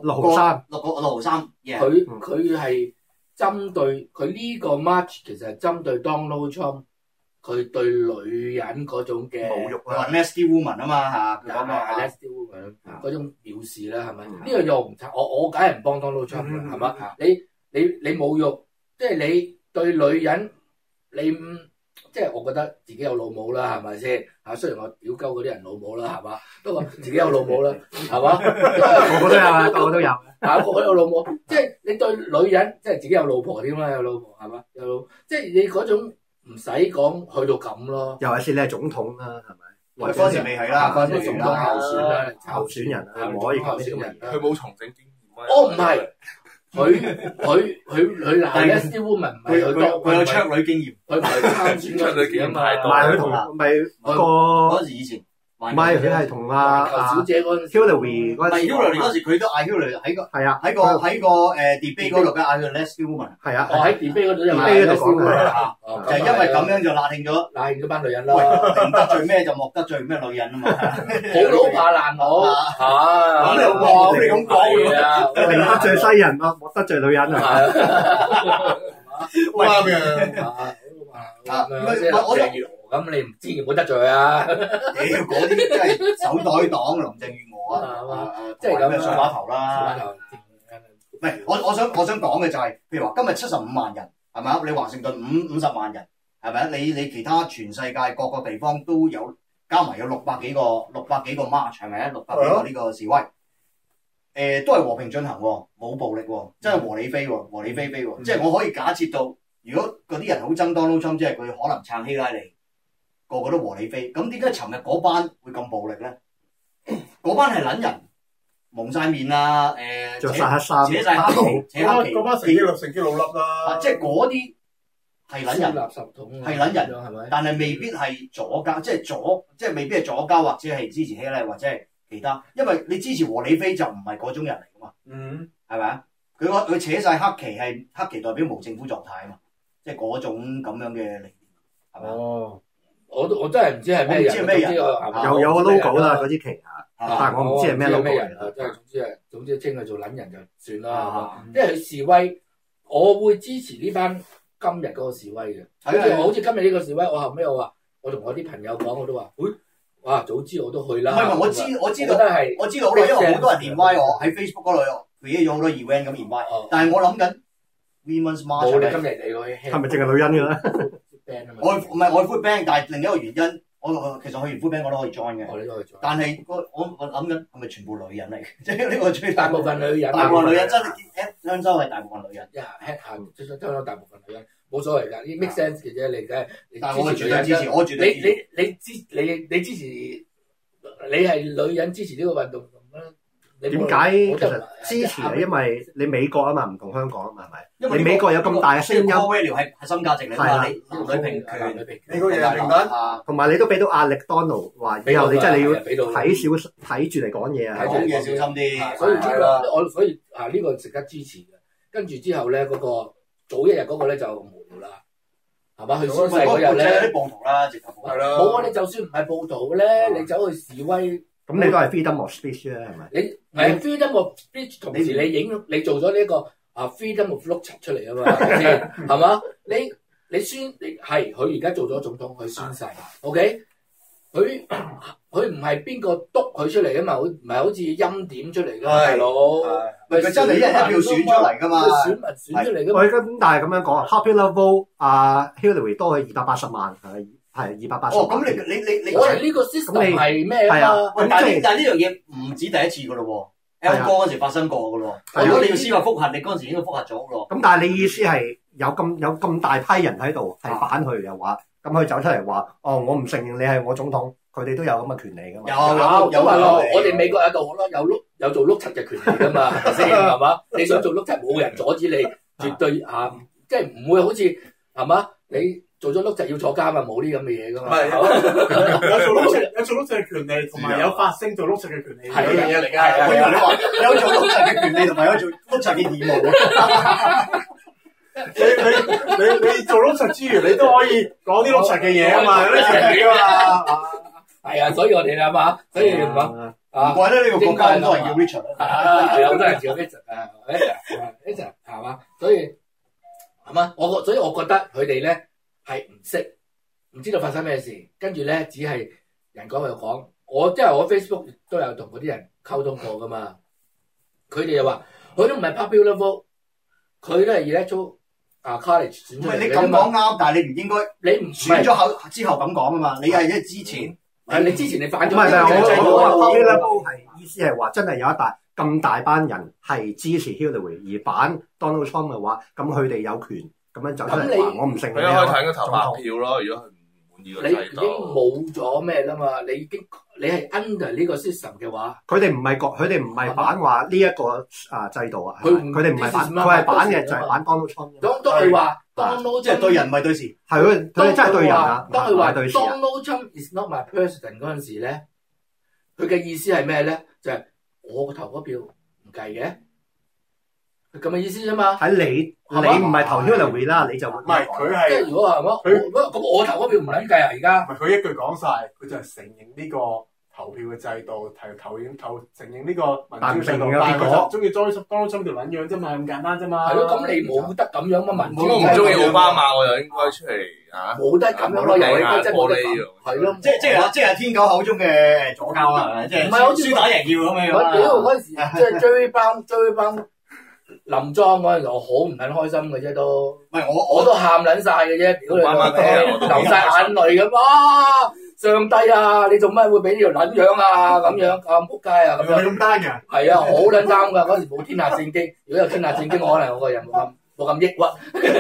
6毫3。佢係針對佢呢個 march 其實係針對 Donald Trump。佢對女人嗰種嘅侮辱啦 ，nasty woman 啊嘛嚇，佢講嘅 nasty woman 嗰種藐視啦，係咪？呢樣嘢我唔我梗係唔幫 Donald Trump 啦，係嘛？你侮辱，即係你對女人，你即係我覺得自己有老母啦，係咪先？嚇，雖然我屌鳩嗰啲人老母啦，係嘛？不過自己有老母啦，係嘛？個個都有啊，個個都有。嚇，個個有老母，即係你對女人，即係自己有老婆添啦，有老婆係嘛？有即係你嗰種。唔使講去到咁咯，尤其是你係總統啦，係咪？嗰時未係啦，嗰時總統候選人啊，唔可以候選人。 佢冇從政經驗。 哦，唔係，佢嗱 Leslie Woman 唔係佢有卓女經驗，佢唔係參選卓女經驗太多。唔係佢同咪嗰時以前。唔係，佢係同阿小姐嗰陣 Hillary 嗰陣時。Hillary 嗰時佢都嗌 Hillary 喺個係啊，喺個debate 嗰度嘅嗌佢 Leslie Woman。係啊，喺 debate 嗰度就嗌 Leslie Woman。就係因為咁樣就辣興咗班女人啦。唔得罪咩就莫得罪咩女人啊嘛。好佬怕爛佬嚇。咁你話你咁講啊？唔得罪西人啊，莫得罪女人啊。啱嘅。我咁你唔知冇得罪啊？屌嗰啲真係手袋黨林鄭月娥啊，即係咁上碼頭啦。唔係，我想講嘅就係，譬如話今日75萬人係咪啊？你華盛頓50萬人係咪啊？你其他全世界各個地方都有加埋有600幾個 march 係咪啊？600幾個呢個示威，都係和平進行喎，冇暴力喎，真係和理非喎，和理非非喎。即係我可以假設到，如果嗰啲人好憎 Donald Trump，即係佢可能撐希拉里。個個都和理非，咁點解尋日嗰班會咁暴力咧？嗰班係撚人，蒙晒面啊，着晒黑衫，扯晒黑旗，嗰班成機老笠啦，即係嗰啲係撚人，垃圾桶係撚人，係咪？但係未必係左膠，即係未必係左膠，或者係支持希拉里，或者係其他，因為你支持和理非就唔係嗰種人嚟噶嘛，係咪啊？佢扯晒黑旗係黑旗代表無政府狀態啊嘛，即係嗰種咁樣嘅理念，係咪？哦。我真係唔知係咩人，有個 logo 啦，嗰支旗嚇，但係我唔知係咩 logo 嚟。即係總之稱佢做撚人就算啦。因為佢示威，我會支持呢班今日嗰個示威嘅。好似今日呢個示威，我後尾我同我啲朋友講，我都話，哇！早知我都去啦。唔係，我知道，因為好多人 invite 我喺 Facebook 嗰度，create 咗好多 event 咁 invite。但係我諗緊 Women's March 冇你今日嚟喎，係咪淨係女人㗎啦？ ban 啊嘛。 我唔係我 food ban， 但係另一個原因，我其實去完 food ban 我都可以 join 嘅。 你都可以 join。但係我諗緊係咪全部女人嚟？即係呢個最大部分女人。 大部分女人真係香洲係大部分女人。 head 下香洲大部分女人冇所謂㗎，呢 make sense 嘅啫，你嘅。 但係我絕對支持，我絕對支持。 你支持，你係女人支持呢個運動咁啦。 點解其實支持係因為你美國啊嘛，唔同香港啊嘛，係咪？你美國有咁大嘅聲音 ，value 係核心價值嚟㗎，你男女平權， 你個嘢平等， 同埋你都俾到壓力 Donald 話以後你真係你要睇住嚟講嘢啊， 講嘢小心啲。 所以呢個值得支持嘅。跟住之後咧，嗰個早一日嗰個咧就無聊啦，係嘛？去宣誓嗰日咧， 有啲暴徒啦，直頭係啦。 冇啊！你就算唔係暴徒咧，你走去示威。 咁你都係 freedom of speech 啊，係咪？ 你係 freedom of speech， 同時你做咗呢個freedom of look 出嚟啊嘛，係咪先？係嘛？你係佢而家做咗總統，佢宣誓 ，OK？ 佢唔係邊個督佢出嚟啊嘛？唔係好似欽點出嚟㗎，大佬。 佢真係一人一票選出嚟㗎嘛？ 選民選出嚟㗎嘛？ 咁但係咁樣講 popular vote Hillary 多佢280萬係280萬。 哦，咁你我哋呢個 system 係咩啊嘛？ 但係呢樣嘢唔止第一次㗎咯喎 ，L 哥嗰時發生過㗎咯。如果你要司法覆核，你嗰陣時應該覆核咗㗎咯。 咁但係你意思係有咁大批人喺度係反佢嘅話，咁佢走出嚟話，哦，我唔承認你係我總統，佢哋都有咁嘅權利㗎嘛？ 有我哋美國有度好啦，有做碌柒嘅權利㗎嘛，係咪先？係嘛？你想做碌柒，冇人阻止你，絕對即係唔會好似係嘛？你做咗碌柒要坐監啊，冇呢咁嘅嘢㗎嘛。 有做碌柒嘅權利，同埋有發聲做碌柒嘅權利，係兩樣嘢嚟㗎。 我以為你話有做碌柒嘅權利，同埋有做碌柒嘅義務。 你做碌柒之餘，你都可以講啲碌柒嘅嘢啊嘛，有啲權利啊嘛。 係啊，所以我哋諗下，所以唔怪得呢個國家好多人叫 Richard 有好多人叫 Richard 啊 ，Richard 係嘛？所以係嘛？所以我覺得佢哋咧係唔識，唔知道發生咩事，跟住咧只係人講又講。我 Facebook 都有同嗰啲人溝通過噶嘛，佢哋又話佢都唔係 popular vote， 佢都係 electoral college 選出嚟嘅。 你咁講啱，但係你唔應該，你唔選咗後之後咁講啊嘛，你係之前。 你之前你反咗， 唔係我話 popular vote 係意思係話真係有咁大班人係支持 Hillary 而反 Donald Trump 嘅話，咁佢哋有權咁樣走出嚟話我唔承認。 佢一開頭應該投白票咯，如果佢唔滿意個制度。 你已經冇咗咩啦嘛？你係 under 呢個 system 嘅話， 佢哋唔係反話呢一個制度啊。佢哋唔係反，佢係反嘅就係反 Donald Trump。 當佢話 Donald 即係對人唔係對事， 係佢哋真係對人啊。 當佢話 Donald Trump is not my president 嗰陣時咧，佢嘅意思係咩咧？就係我個投嗰票唔計嘅，咁嘅意思啫嘛。 喺你唔係投 Hillary 啦，你就唔係佢係。 即係如果係咁我投嗰票唔撚計啊！而家唔係佢一句講晒，佢就係承認呢個投票嘅制度，承認呢個民主制度，但係佢就中意Donald Trump條撚樣啫嘛，咁簡單啫嘛。 係咯，咁你冇得咁樣嘛？民主我唔中意奧巴馬，我就應該出嚟冇得咁樣咯，遊戲規則冇得咁。係咯， 即係天狗口中嘅左膠啦，即係唔係好似輸打贏要咁樣。 我屌嗰陣時，即係追班林莊嗰陣時，我好唔撚開心嘅啫都。唔係我都喊撚晒嘅啫，屌你老味，流晒眼淚咁啊！上帝啊，你做咩會俾呢條撚樣啊？咁樣咁仆街啊！咁樣咁單嘅。 係啊，好撚單㗎，嗰時冇天下正經。如果有天下正經，我可能我個人冇咁抑鬱。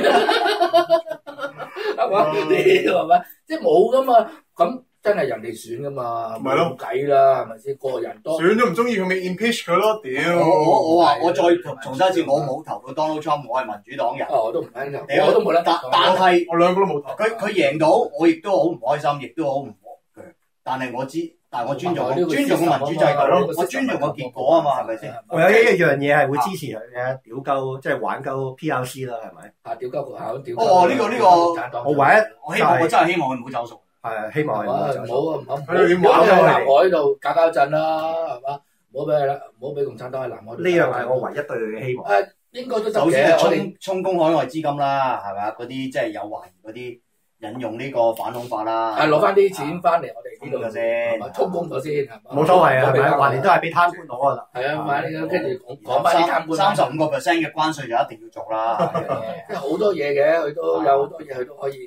係嘛？係咪？即係冇噶嘛？咁真係人哋選噶嘛？ 咪咯， 冇計啦，係咪先？個人多選都唔中意，佢咪 impeach 佢咯？屌！ 我話我再重申一次，我冇投到 Donald Trump， 我係民主黨人。 我都唔肯投，我都冇得。 但係我兩個都冇投。 佢贏到，我亦都好唔開心，亦都好唔和佢。但係我尊重個民主制度咯，我尊重個結果啊嘛，係咪先？ 我有一樣嘢係會支持佢嘅，屌鳩即係玩鳩 PRC 啦，係咪？ 屌鳩個考屌。 哦，呢個我唯一我真係希望佢唔好走數。 係希望佢唔好走數。 唔好喺南海度搞搞震啦，係嘛？唔好俾共產黨喺南海。呢樣係我唯一對佢嘅希望。 應該都得嘅。 首先係充公海外資金啦，係咪？嗰啲即係有懷疑嗰啲。引用呢個反恐法啦， 攞翻啲錢翻嚟我哋呢度先， 充公咗先，係嘛？ 冇所謂啊，係咪？橫掂都係俾貪官攞㗎啦。 係啊，買呢個跟住講翻啲貪官 ，35% 嘅關稅就一定要做啦。 即係好多嘢嘅，佢都有好多嘢，佢都可以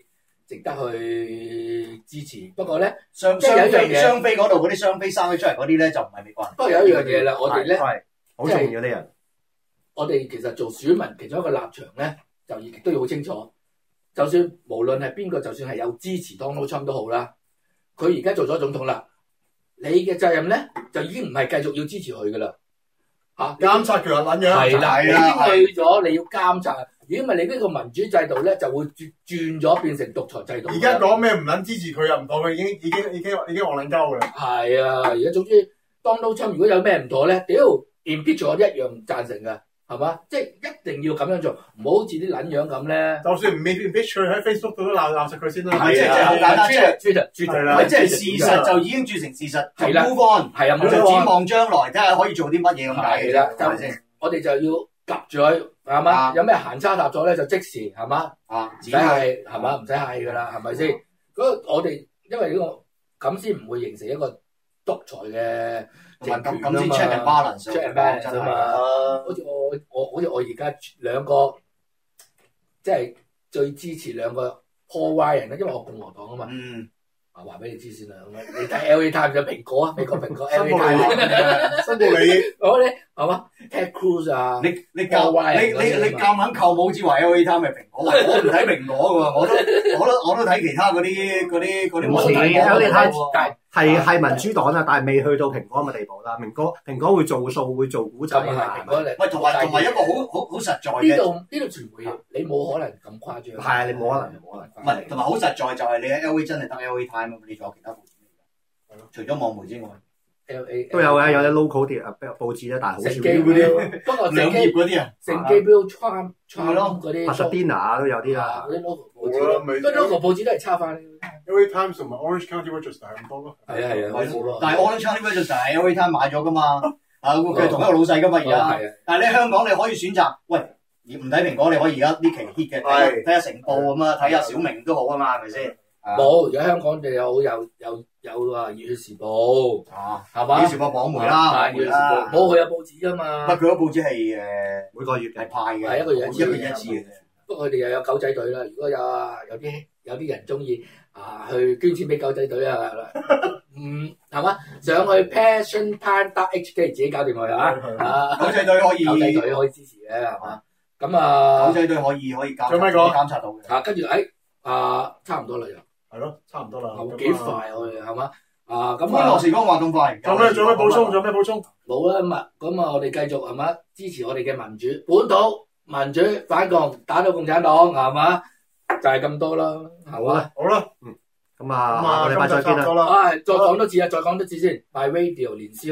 值得去支持。不過咧， 雙飛嗰度嗰啲雙飛生咗出嚟嗰啲咧就唔係美國人。 不過有一樣嘢啦，我哋咧好重要啲人。 我哋其實做選民其中一個立場咧，就亦都要好清楚。就算無論係邊個，就算係有支持 Donald Trump 都好啦，佢而家做咗總統啦，你嘅責任咧就已經唔係繼續要支持佢噶啦。 監察佢係撚樣， 係啦，你已經去咗你要監察。如果唔係你呢個民主制度咧，就會轉咗變成獨裁制度。 而家講咩唔撚支持佢又唔妥，佢已經戇撚鳩㗎啦。 係啊，而家總之 Donald Trump 如果有咩唔妥咧，屌 impeach 我一樣贊成㗎，係嘛？即係一定要咁樣做，唔好好似啲撚樣咁咧。 就算唔 impeach 佢喺 Facebook 度都鬧實佢先啦。 係即係好簡單，即係事實就已經鑄成事實，就 move on， 係啊，就展望將來，睇下可以做啲乜嘢咁解嘅啫，係咪先？ 我哋就要夾住佢。係嘛？有咩行差踏咗咧，就即時係嘛？唔使係係嘛？唔使係噶啦，係咪先？嗰我哋因為呢個咁先唔會形成一個獨裁嘅政權咁先 check and balance 啊嘛。好似我而家兩個即係最支持兩個破壞人咧，因為我共和黨啊嘛。話俾你知先啦，你睇 LA Times 有蘋果啊，美國蘋果 LA Times， 申報你， 我咧係嘛 Ted Cruz 啊， 你夾硬扣帽子話 LA Times 係蘋果，我唔睇蘋果嘅喎，我都睇其他嗰啲唔似 LA Times 係民主黨啊，但係未去到蘋果咁嘅地步啦。蘋果會做數，會做股仔啊， 喂，同埋一個好實在嘅呢度傳媒，你冇可能咁誇張。 係啊，你冇可能。 唔係，同埋好實在就係你喺 LA 真係得 LA Times，你仲有其他報紙嚟㗎？除咗網媒之外 ，LA 都有嘅，有啲 local 啲報紙咧，但係好少啲。不過兩頁嗰啲啊， 聖基標 Trump 嗰啲 Pasadena 都有啲啦。 嗰啲 local 報紙，嗰啲 local 報紙都係抄翻。 LA Times 同埋 Orange County Register 咁多咯。 係啊， 但係 Orange County Register 係 LA Times 買咗㗎嘛？佢係同一個老細㗎嘛而家。但係你香港你可以選擇，喂，唔睇蘋果，你可以而家呢期 hit 嘅睇下成報咁啊，睇下小明都好啊嘛，係咪先？ 冇，而家香港就有啊《熱血時報》係嘛？《 熱血時報》網媒啦， 冇佢有報紙㗎嘛。 佢個報紙係每個月係派嘅， 係一個月一次嘅。 不過佢哋又有狗仔隊啦。如果有啲人中意去捐錢俾狗仔隊啊，係嘛？上去 passiontime.hk 自己搞掂佢啊！ 狗仔隊可以支持嘅係嘛？咁啊， 狗仔隊可以監察到嘅。 跟住差唔多啦又。 係咯，差唔多啦。 幾快我哋係嘛？咁歡樂時光話咁快， 仲有咩補充？ 冇啦，咁啊，我哋繼續係嘛？支持我哋嘅民主，本土民主反共，打到共產黨係嘛？就係咁多啦，係嘛？ 好啦， 咁啊，我哋拜再見啦。 再講多次先 ，My Radio 年宵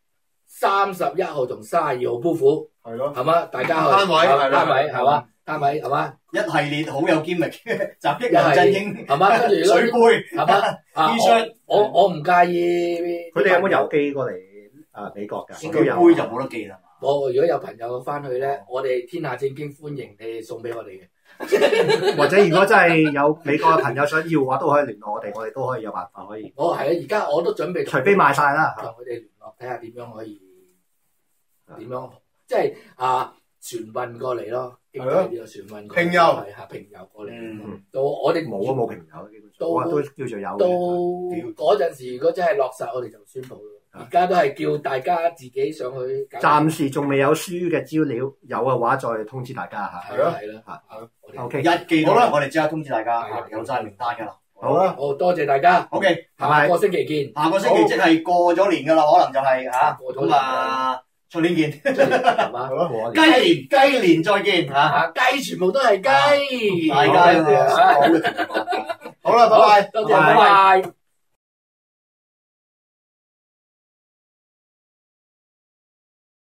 31號同32號夫婦係咯， 係嘛？大家去單位係嘛？單位係嘛？ 一系列好有堅力，襲擊梁振英係嘛？跟住水杯係嘛？我唔介意。 佢哋有冇郵寄過嚟美國㗎？ 應該有，杯就冇得寄啦。 如果有朋友翻去咧，我哋天下正經歡迎你哋送俾我哋嘅。 或者如果真係有美國嘅朋友想要嘅話，都可以聯絡我哋都可以有辦法可以。 係啊，而家我都準備， 除非賣晒啦， 同佢哋聯絡睇下點樣可以點樣，即係船運過嚟咯。係咯，呢個船運平郵係平郵過嚟。到我哋冇平郵，基本上都叫做有。 到嗰陣時，如果真係落實，我哋就宣佈。而家都係叫大家自己上去。 暫時仲未有書嘅資料，有嘅話再通知大家嚇。 係咯， OK，一記到啦，我哋即刻通知大家，有晒名單㗎啦。 好啦， 好多謝大家。 OK， 下個星期見。 下個星期即係過咗年㗎啦，可能就係咁啊，出年見。 係嘛？ 雞年再見嚇。 雞全部都係雞。 大家好啦，拜拜。 多謝，拜拜。